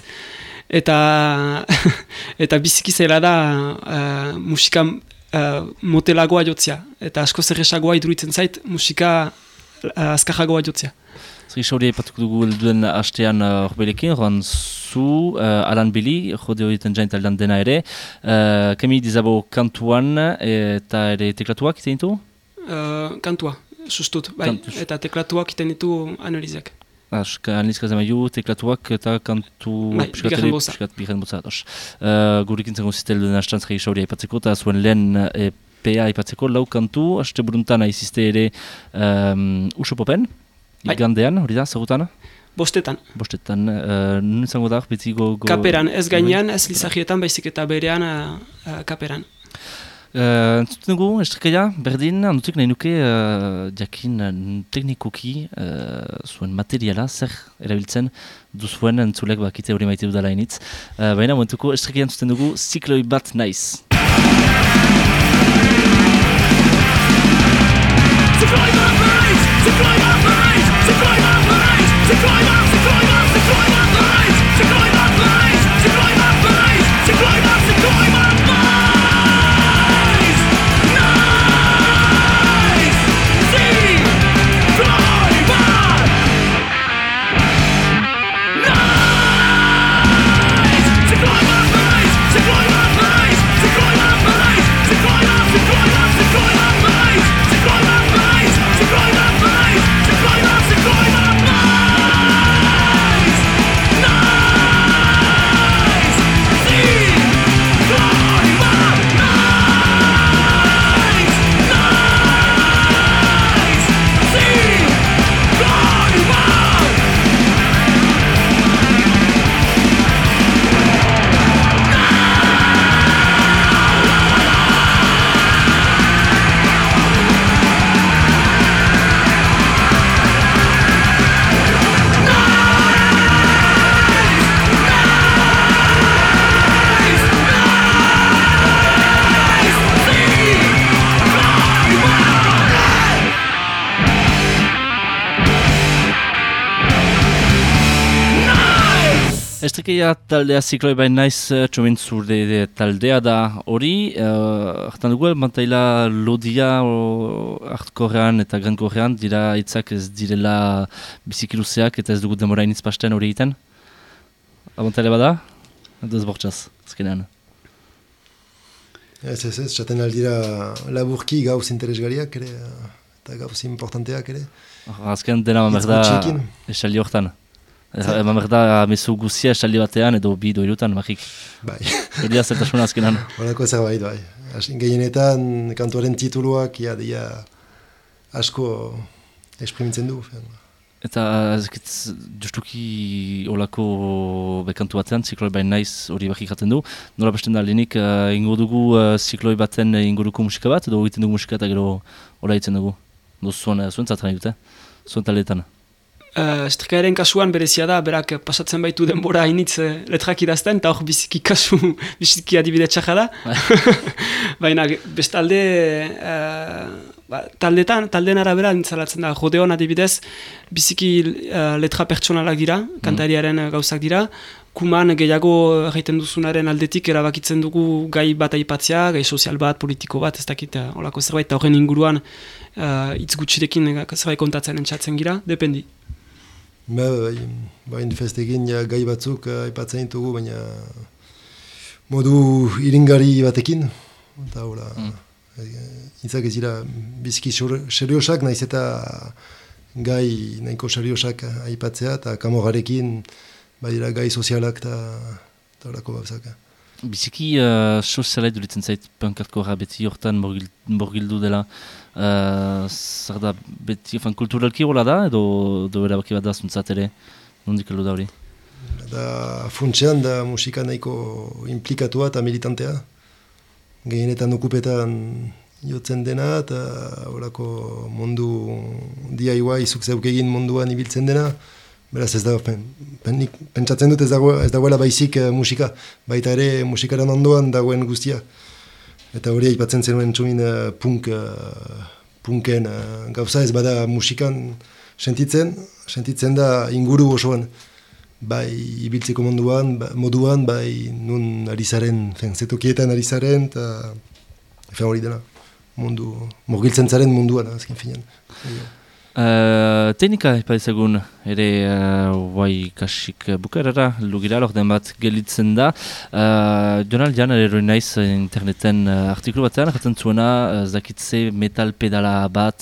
[SPEAKER 2] Eta biziki zela da musika motelagoa jotzea. Eta asko zerresagoa iduritzen zait musika azkarragoa jotzea.
[SPEAKER 1] Zer isauri epatuko dugu duen hastean Orbelekin, joan zu, Alan Billy, jode horietan jain taldean dena ere. Kemi dizabo kantuan eta ere teklatuak iten ditu?
[SPEAKER 2] Kantua, sustut, bai. Eta teklatuak iten ditu analizak.
[SPEAKER 1] Analizka zamaiu, teklatuak eta kantu...
[SPEAKER 2] Bai, bigarren boza.
[SPEAKER 1] Bigarren boza. Gurekin zengo zitel duen hastan zer isauri epatzeko, eta zuen lehen EPA aipatzeko, 4 kantu, aste buruntan aizizte ere Usopopen, igandean, hori da, zagutan?
[SPEAKER 2] Bostetan.
[SPEAKER 1] Nun izango da, beti
[SPEAKER 2] Kaperan, ez gainean, ez lizagietan, baizik eta berean kaperan.
[SPEAKER 1] Entzuten dugu, estrikaia, berdin, handutik nahi nuke jakin teknikoki zuen materiala, zer erabiltzen duzuen entzulek bakite hori maite dudala initz. Baina momentuko estrikaia entzuten dugu, zikloi bat naiz. Estrikeia taldea zikloi bain naiz txomentzurde taldea da hori. Artan dugu, mantaila lodia hartkorrean eta grandkorrean dira hitzak ez direla bizikiluzeak eta ez dugu demora initz pasten hori egiten? Abantaila bada? Edo ez bortxaz, azkenean.
[SPEAKER 3] Ez, txaten aldira laburki gauz interesgariak ere, eta gauz importanteak ere.
[SPEAKER 1] Azken dena mamerda esaldi hortan. Mamerda mezu guzia esaldi batean edo bi doirutan, magik.
[SPEAKER 3] Bai.
[SPEAKER 1] Edia zertasuna azkenan.
[SPEAKER 3] Horako zerbait, bai. Gehienetan kantuaren tituluak ia asko esprimitzen du.
[SPEAKER 1] Eta justuki olako bekantu batean, zikloi bain naiz hori bakik jaten du. Nola besten da, lehenik ingo dugu zikloi baten inguruko musika bat, edo egiten dugu musika eta gero hola egiten dugu. Zuen zaten nahi dute, zuen taldeetan.
[SPEAKER 2] Estrikaeren kasuan berezia da, berak pasatzen baitu denbora hainitz letrak idazten, eta hor biziki adibide txaja da. Baina bestalde, taldeen arabera nintzalatzen da, Rodeon adibidez, biziki letra pertsonalak dira, kantariaren gauzak dira, Kuman gehiago egiten duzunaren aldetik erabakitzen dugu gai bat aipatzea, gai sozial bat, politiko bat, ez dakit, olako zerbait, eta horren inguruan hitz gutxirekin zerbait kontatzen entzatzen gira, dependi.
[SPEAKER 3] Bain festekin gai batzuk aipatzen ditugu, baina modu iringari batekin. Eta hola, hitzak ez dira biziki seriosak, naiz eta gai nahiko seriosak aipatzea, eta kamogarekin badira gai sozialak eta horako gauzak.
[SPEAKER 1] Biziki sozialait duritzen zait pankartkorra beti hortan borgildu dela. Zer da, beti kulturalki hola da, edo erabaki bat da zuntzat ere, nondik heldu da hori?
[SPEAKER 3] Da funtsean da musika nahiko implikatua eta militantea. Gehienetan okupetan jotzen dena eta horako mundu DIY zuk zeuk egin munduan ibiltzen dena. Beraz ez da, pentsatzen dut ez dagoela baizik musika, baita ere musikaren ondoan dagoen guztia. Eta hori aipatzen zenuen txumin punken gauza ez bada musikan sentitzen da inguru osoan. Bai ibiltzeko moduan, bai nun arizaren, zetokietan arizaren, eta hori dena, murgiltzen zaren munduan, azken finean.
[SPEAKER 1] Teknika ipaizagun ere guai kasik bukarara, lugira, lorden bat gelitzen da. Jonal Jan, eroi naiz interneten artikulu batean, jatzen zuena, zakitze metal pedala bat,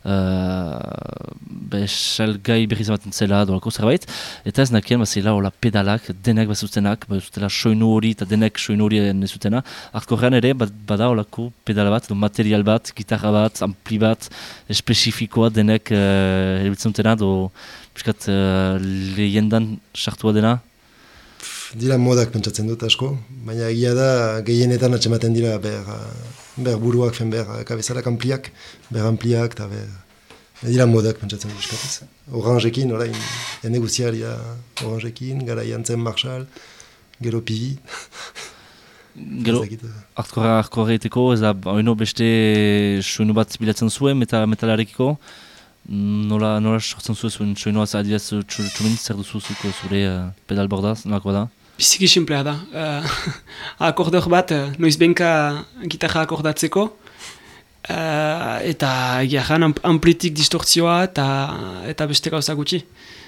[SPEAKER 1] salgai berriz ematen zela, dolako zerbait, eta ez nakien, bazela, hola pedalak, denek bazutzenak, bazutela soinu hori eta denek soinu hori nezutena. Artkorrean ere, bada holako pedala bat, material bat, gitarra bat, ampli bat, espezifikoa denek erabiltzen dutena, piskat lehendan sartua dena?
[SPEAKER 3] Dira modak pentsatzen dut asko, baina egia da gehienetan atxematen dira ber buruak, ber kabezalak ampliak, ber ampliak, eta dira modak pentsatzen dut eskatez. Orangekin, orain, jende guziaria Orangekin, gara jantzen Marshall, gero Pivi.
[SPEAKER 1] Gero, artkorra egiteko, ez da, oino beste soinu bat bilatzen zuen, metalarekiko, nola sortzen zuen soinua adibidez txumin zer duzuzuko zure pedalbordaz, nolako da?
[SPEAKER 2] Biziki simplea da. Akordor bat, noiz benka gitarra akordatzeko, eta egiaran amplitik distortzioa eta beste gauza gutxi.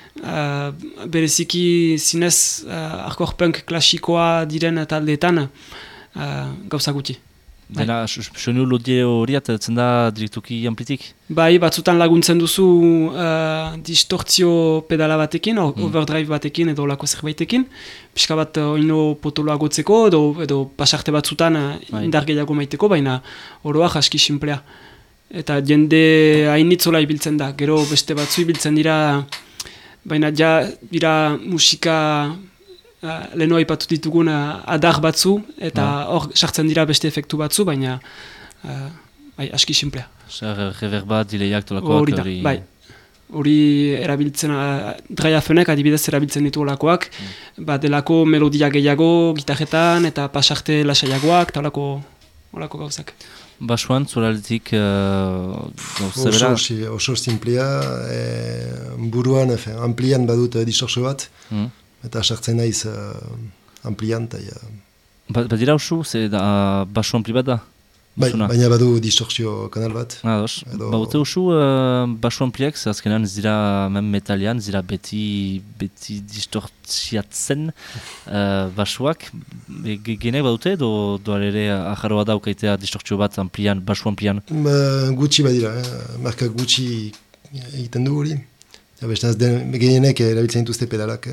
[SPEAKER 2] Bereziki zinez hardcore punk klasikoa diren taldeetan gauza gutxi.
[SPEAKER 1] Dena, soinu lodie hori atatzen da direktuki amplitik?
[SPEAKER 2] Bai, batzutan laguntzen duzu distortzio pedala batekin, overdrive batekin edo lako zerbaitekin, pixka bat oino potoloa gotzeko edo pasarte batzutan indar gehiago maiteko, baina oroak aski simplea. Eta jende hainitzola ibiltzen da, gero beste batzu ibiltzen dira, baina ja dira musika leheno aipatu ditugun adar batzu, eta hor sartzen dira beste efektu batzu, baina aski simplea.
[SPEAKER 1] Reverba, dileiak tolakoak?
[SPEAKER 2] Hori da, bai. Hori erabiltzen, draiafenek adibidez erabiltzen ditu olakoak, delako melodia gehiago gitarretan eta pasarte lasaiagoak, eta olako gauzak.
[SPEAKER 1] Basuan, zoraletik gauza bera?
[SPEAKER 3] Oso simplea, buruan, amplian badut distortzio bat, eta sartzen naiz amplian.
[SPEAKER 1] Badira osu, basu ampli bat da?
[SPEAKER 3] Bai, baina badu distortzio kanal bat.
[SPEAKER 1] Baute osu basu ampliak, azkenan ez dira metalian, ez dira beti distortziatzen basuak. Genek badute, doar ere ajaroa daukaitea distortzio bat amplian, basu amplian?
[SPEAKER 3] Gutxi badira, markak gutxi egiten du hori. Genek erabiltzen dituzte pedalak.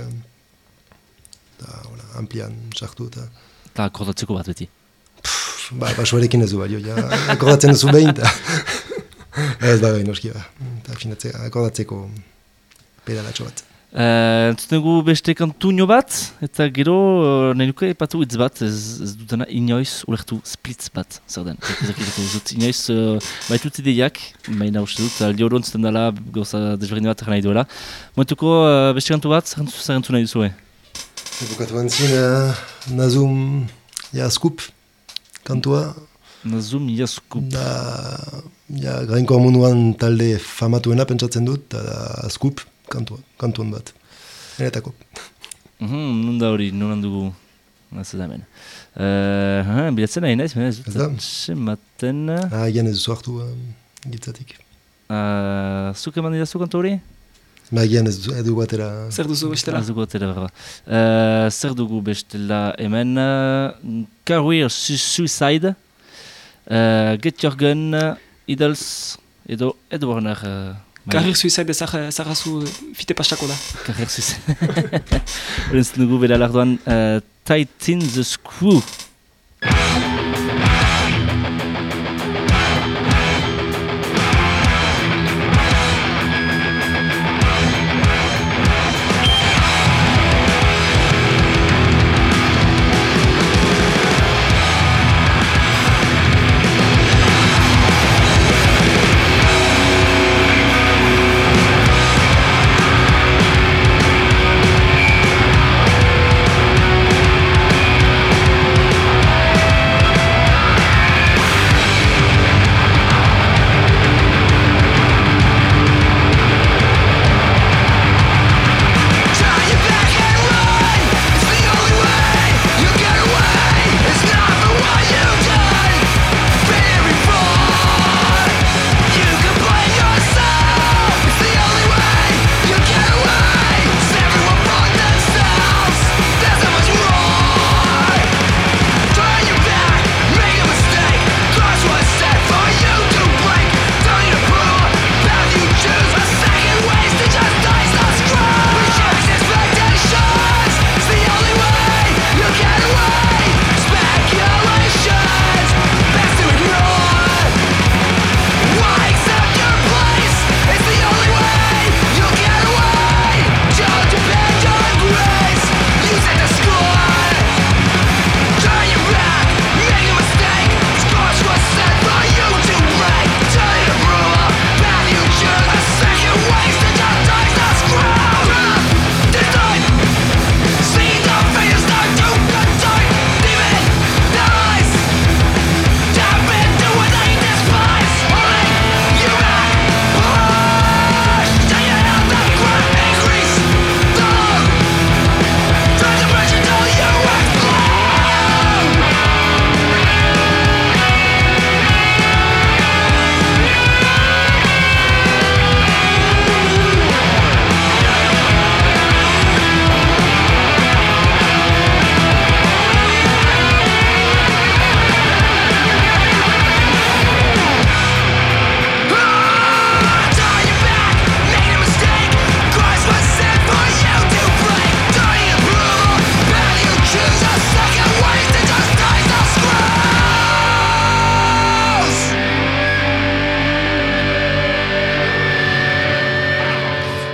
[SPEAKER 3] Amplian sartu eta...
[SPEAKER 1] Eta akordatzeko bat beti?
[SPEAKER 3] Basuarekin ez du balio, akordatzen duzu behin, eta... Ez da behin, noski, eta akordatzeko pedalatxo bat.
[SPEAKER 1] Entzuten dugu beste kantuño bat, eta gero nahi nuke epatu hitz bat, ez dutena inoiz ulertu splitz bat, zer den. Inoiz baitut ideiak, baina uste dut, aldi hori ontzuten dela, gauza desberdin bat nahi duela. Momentuko beste kantu bat, zer gantzu nahi duzue?
[SPEAKER 3] Bukatu bantzin, Nazum Jaskup, kantua.
[SPEAKER 1] Nazum Jaskup.
[SPEAKER 3] Grainko munduan talde famatuena pentsatzen dut, eta Askup, kantuan bat. Enetako.
[SPEAKER 1] Nunda hori, nunan dugu, nazat hemen. Bilatzen nahi nahiz, ez dut, sematen...
[SPEAKER 3] Gian ez duzu hartu gitzatik.
[SPEAKER 1] Zuk eman didazu kantu hori?
[SPEAKER 3] Magian ez dugu atera...
[SPEAKER 2] Zer duzu bestela?
[SPEAKER 1] Ez dugu atera, berra. Zer dugu bestela hemen... Career Suicide, Get Your Gun, Idols, edo Warner...
[SPEAKER 2] Career Suicide ezagazu fite pasako da.
[SPEAKER 1] Career Suicide. Horentzen dugu bera lardoan Tighten the Screw.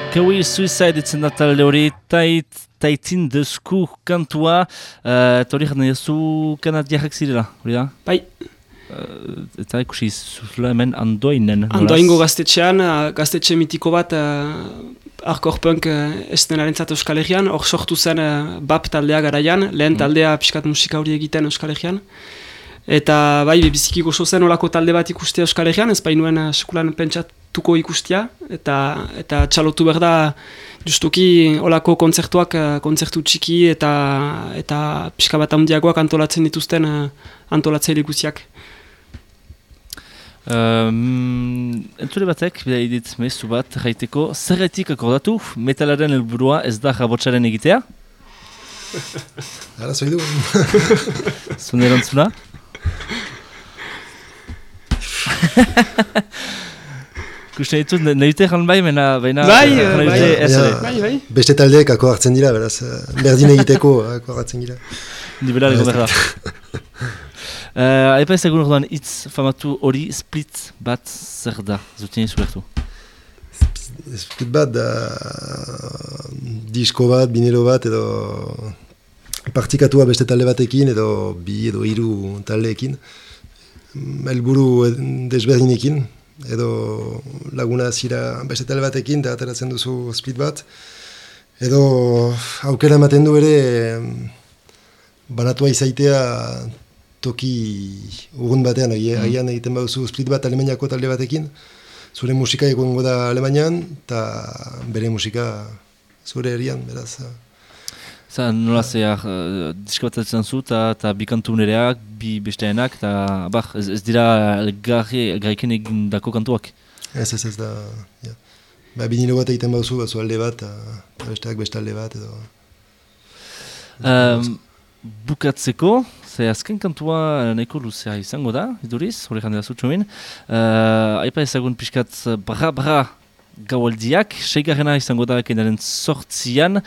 [SPEAKER 1] Kawi Suicide ditzen da talde hori, taitzin desku kantua, eta hori jaten duzu kanadiarrak zirela, hori da?
[SPEAKER 2] Bai.
[SPEAKER 1] Eta ikusi zuzula hemen Andoinen.
[SPEAKER 2] Andoingo gaztetxean, gaztetxe mitiko bat, hardcore punk eszenarentzat Euskal Herrian, hor sortu zen BAP taldea garaian, lehen taldea pixkat musika hori egiten Euskal Herrian. Eta bai, biziki gozo zen olako talde bat ikustea Euskal Herrian, ez bainuen sekulan pentsatuko ikustea, eta txalotu behar da justuki olako kontzertuak, kontzertu txiki eta pixka bat handiagoak antolatzen dituzten antolatzaile guziak.
[SPEAKER 1] Entzule batek, bida idit mezu bat, jaiteko, zerretik akordatu, metalaren helburua ez da jabotsaren egitea?
[SPEAKER 3] Ara, zoidu.
[SPEAKER 1] Zune erantzuna? Kusten ditut, nahite jan bai, baina...
[SPEAKER 2] Bai.
[SPEAKER 3] Beste taldeek ako hartzen dira, beraz, berdin egiteko ako hartzen dira.
[SPEAKER 1] Nibela dugu behar da. Aipa ezagun orduan hitz famatu hori split bat zer da, zutien izulertu?
[SPEAKER 3] Split bat da disko bat, binero bat edo partikatua beste talde batekin edo bi edo hiru taldeekin. Helburu desberdinekin edo laguna zira beste talde batekin da ateratzen duzu split bat. Edo aukera ematen du ere banatua izaitea toki urrun batean, agian egiten baduzu split bat Alemaniako talde batekin, zure musika egongo da Alemanian, eta bere musika zure herrian, beraz.
[SPEAKER 1] Nola zeak, diska bat atzen zu, eta bi kantu nereak, bi besteenak, eta ez dira elgarriken egin dako kantuak?
[SPEAKER 3] Ez da, ja. Binilo bat egiten baduzu, bazu alde bat, eta besteak beste alde bat, edo...
[SPEAKER 1] Bukatzeko, ze azken kantua nahiko luzea izango da, iduriz, hori jandela zutxomin. Aipa ezagun pixkat bra gaualdiak, seigarrena izango da kendaren sortzian.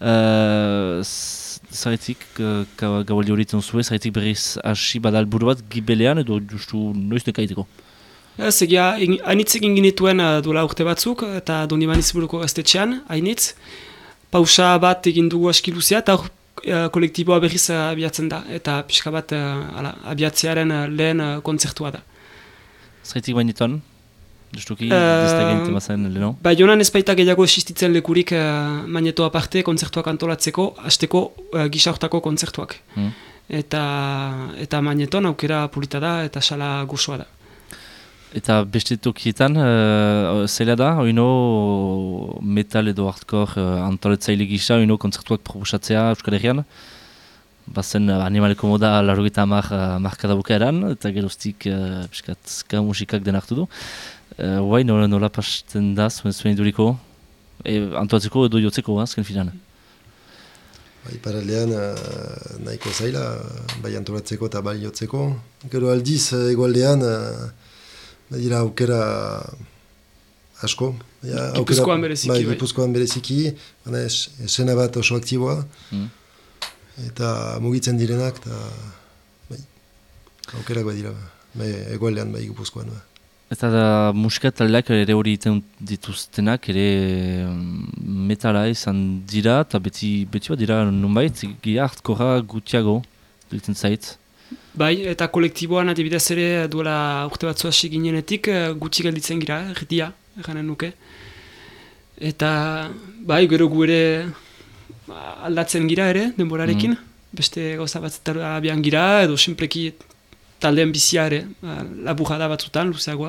[SPEAKER 1] Zaretik gaualdi hori zuen, zaretik berriz hasi badal buru bat gibelean edo justu noiz nekaiteko?
[SPEAKER 2] Zegia, hainitz egin ginituen duela urte batzuk, eta Doni Banizburuko gaztetxean, hainitz. Pausa bat egin dugu aski luzea, eta kolektiboa berriz abiatzen da, eta pixka bat abiatzearen lehen kontzertua da.
[SPEAKER 1] Zaitik bainetan? Justuki, diztagen temazen leheno?
[SPEAKER 2] Jonan ez baita gehiago existitzen lekurik Magneto aparte kontzertuak antolatzeko, hasteko gisa hortako kontzertuak. Eta Magneton aukera pulita da, eta sala gozoa da.
[SPEAKER 1] Eta beste tokietan, zela da, oino metal edo hardcore antoletzaile gisa, oino kontzertuak proposatzea Euskal Herrian. Bazen animaleko moda 80 markada bukaeran, eta geroztik ska musikak den hartu du. Guai, nola pasten da, zuen iduriko, antolatzeko edo jotzeko, azken filan.
[SPEAKER 3] Paralean nahiko zaila, bai antolatzeko eta bai jotzeko. Gero aldiz egualdean, dira aukera asko.
[SPEAKER 2] Gipuzkoan bereziki.
[SPEAKER 3] Bai, Gipuzkoan bereziki, esena bat oso aktiboa. Eta mugitzen direnak, eta aukerak bai dira. Egualdean bai Gipuzkoan.
[SPEAKER 1] Eta musika taldeak ere hori dituztenak, ere metala izan dira, eta beti bat dira nunbait, hardkorra gutiago dutzen zait.
[SPEAKER 2] Bai, eta kolektiboan adibidez ere duela urte batzu hasi ginenetik gutxi gelditzen gira, erdia, eranen nuke. Eta bai, gero gu ere aldatzen gira ere, denborarekin, beste gauza batzetara abian gira, edo sinpleki taldean bizia ere, laburra da batzutan, luzeagoa.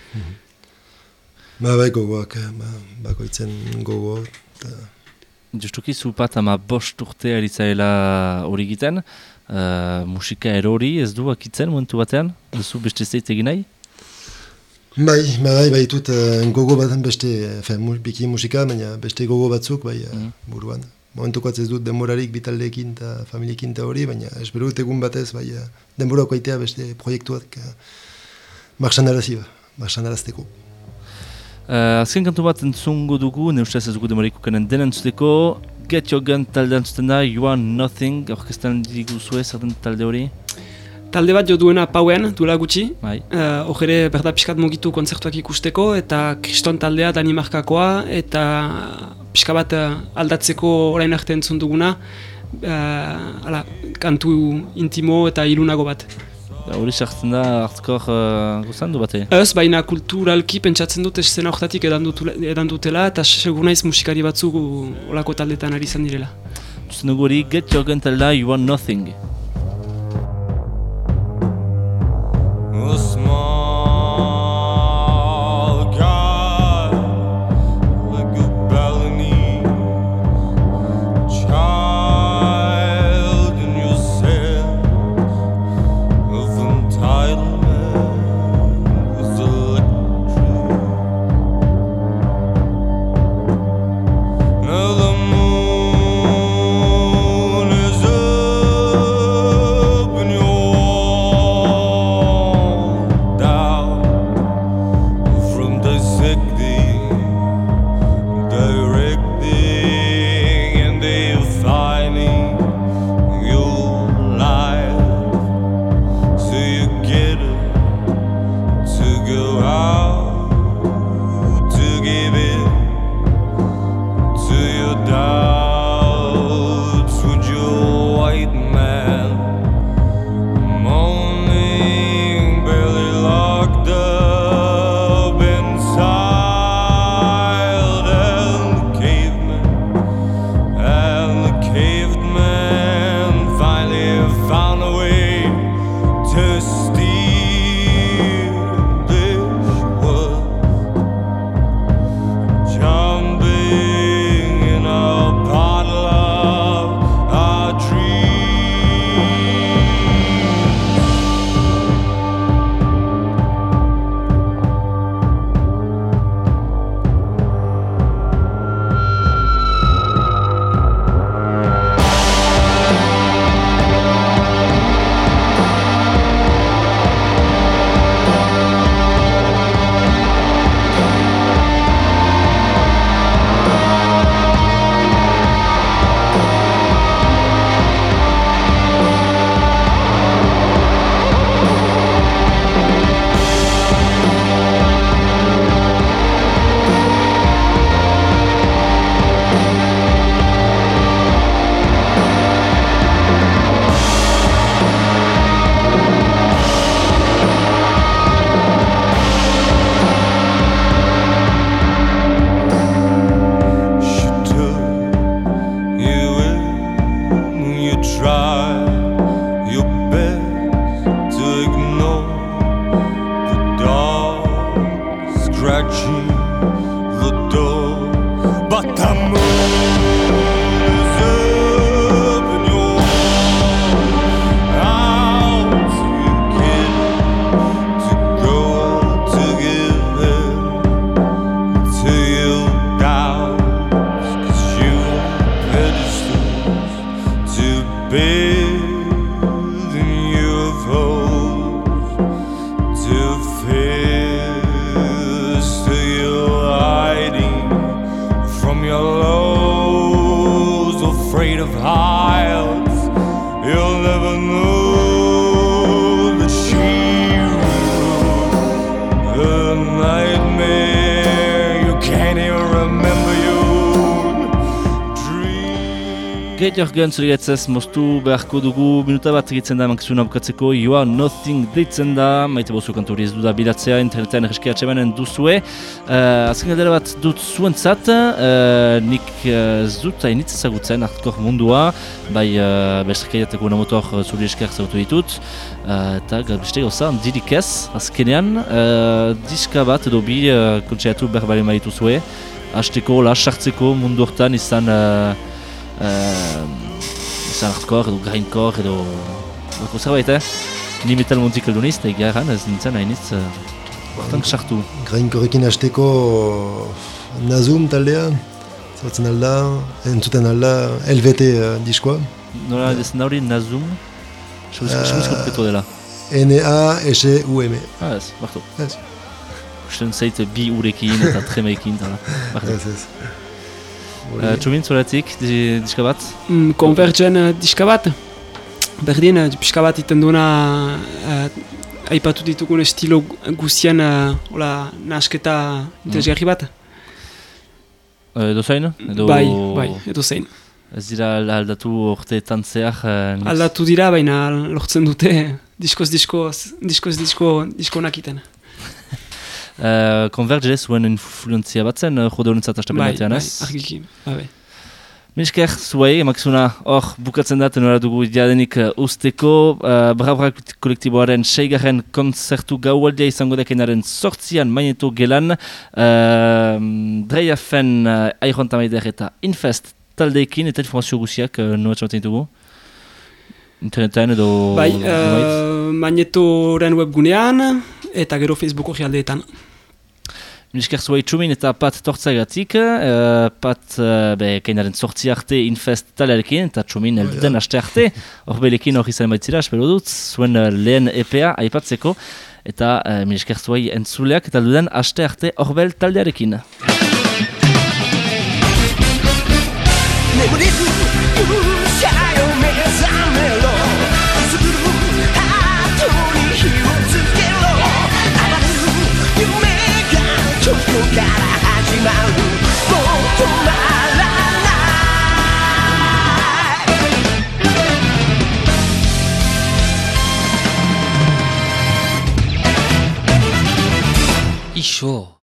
[SPEAKER 3] Bai gogoak, bakoitzen gogo.
[SPEAKER 1] Justuki zupat ama bost urte eritzaela hori egiten, musika erori ez du akitzen momentu batean? Duzu beste zeit egin nahi?
[SPEAKER 3] Bai ditut gogo bat beste, biki musika, baina beste gogo batzuk bai buruan. Momentukoatz ez dut denborarik bitaldeekin eta familiekin eta hori, baina esperut egun batez bai denborako aitea beste proiektuak marxanarazteko.
[SPEAKER 1] Azken kantu bat entzungo dugu, neustez ez dugu demorikukanen den entzuteko, Get Your Gun talde entzuten da, You Are Nothing, orkestan diguzu ez, zer den talde hori?
[SPEAKER 2] talde bat jo duena Pauen, duela gutxi.
[SPEAKER 1] Bai.
[SPEAKER 2] Hor ere berda pixkat mugitu kontzertuak ikusteko, eta Kriston taldea Danimarkakoa, eta pixka bat aldatzeko orain arte entzun duguna, kantu intimo eta ilunago bat.
[SPEAKER 1] Hori sartzen da hardcore guztandu bate?
[SPEAKER 2] Ez, baina kulturalki pentsatzen dut eszena hortatik edan dutela, eta segur naiz musikari batzuk olako taldetan ari izan direla.
[SPEAKER 1] Zuzen dugu hori, Get Your Gun talda, You Want Nothing.
[SPEAKER 6] A small guy, like a Balinese child in your sense of entitlement was electric. Now the moon is up and you're
[SPEAKER 1] Get Your Gun zurigatzez moztu beharko dugu minuta bat egitzen da mankizuna bukatzeko You Are Nothing deitzen da, maite bozu kantu hori ez duda bilatzea, internetean erreski atxemanen duzue. Azken galdera bat dut zuentzat, nik zut hainitz ezagutzen hardcore mundua, bai besterkaiateko namotor zuri esker zagutu ditut, eta beste gauza handirik ez, azkenean diska bat edo bi kontseiatu behar bali maitu zue, hasteko, sartzeko mundu hortan izan hardcore edo grindcore edo zerbait, ni metal montik edo niz, eta egeran ez nintzen hainitz hortan sartu.
[SPEAKER 3] Grindcorekin hasteko Nazum taldea, zautzen alda, entzuten alda LVT diskoa.
[SPEAKER 1] Nola dezen da hori Nazum? Semuzko peto dela.
[SPEAKER 3] N-A-S-U-M.
[SPEAKER 1] Ez, bartu. Usten zait bi urekin eta tremekin, bartu.
[SPEAKER 3] Ez.
[SPEAKER 1] Txumin, zoratik, diska bat?
[SPEAKER 2] Convergen diska bat? berdin, pixka bat iten duena aipatu ditugun estilo guztien nahasketa interesgarri bat.
[SPEAKER 1] Edo zain?
[SPEAKER 2] Bai, edo zein.
[SPEAKER 1] Ez dira aldatu orteetan zehar?
[SPEAKER 2] Aldatu dira, baina lortzen dute diskoz disko nakiten.
[SPEAKER 1] Converge ere zuen influenzia bat zen, jode honetzat astapen batean, ez?
[SPEAKER 2] Bai, argiki, bai.
[SPEAKER 1] Misker, zuei, emakzuna, hor, bukatzen da, tenora dugu jadenik usteko, Bra kolektiboaren 6. konzertu gaualdia izango dekenaren 8. Magneto gelan, Dreiafen, Airon Tamaider eta Infest taldeekin, eta informazio guziak, noa txamaten ditugu? Internetan edo...
[SPEAKER 2] Bai, Magnetoren webgunean, eta gero Facebook hori aldeetan.
[SPEAKER 1] Misker zuei txumin eta Pat tortzagatik, Pat kainaren 8 arte Infest talearekin, eta txumin elduten aste arte, horbelekin hori izan baitzira, espero dut, zuen lehen EPA aipatzeko, eta misker zuei entzuleak, eta duden aste arte horbel taldearekin.
[SPEAKER 7] Isho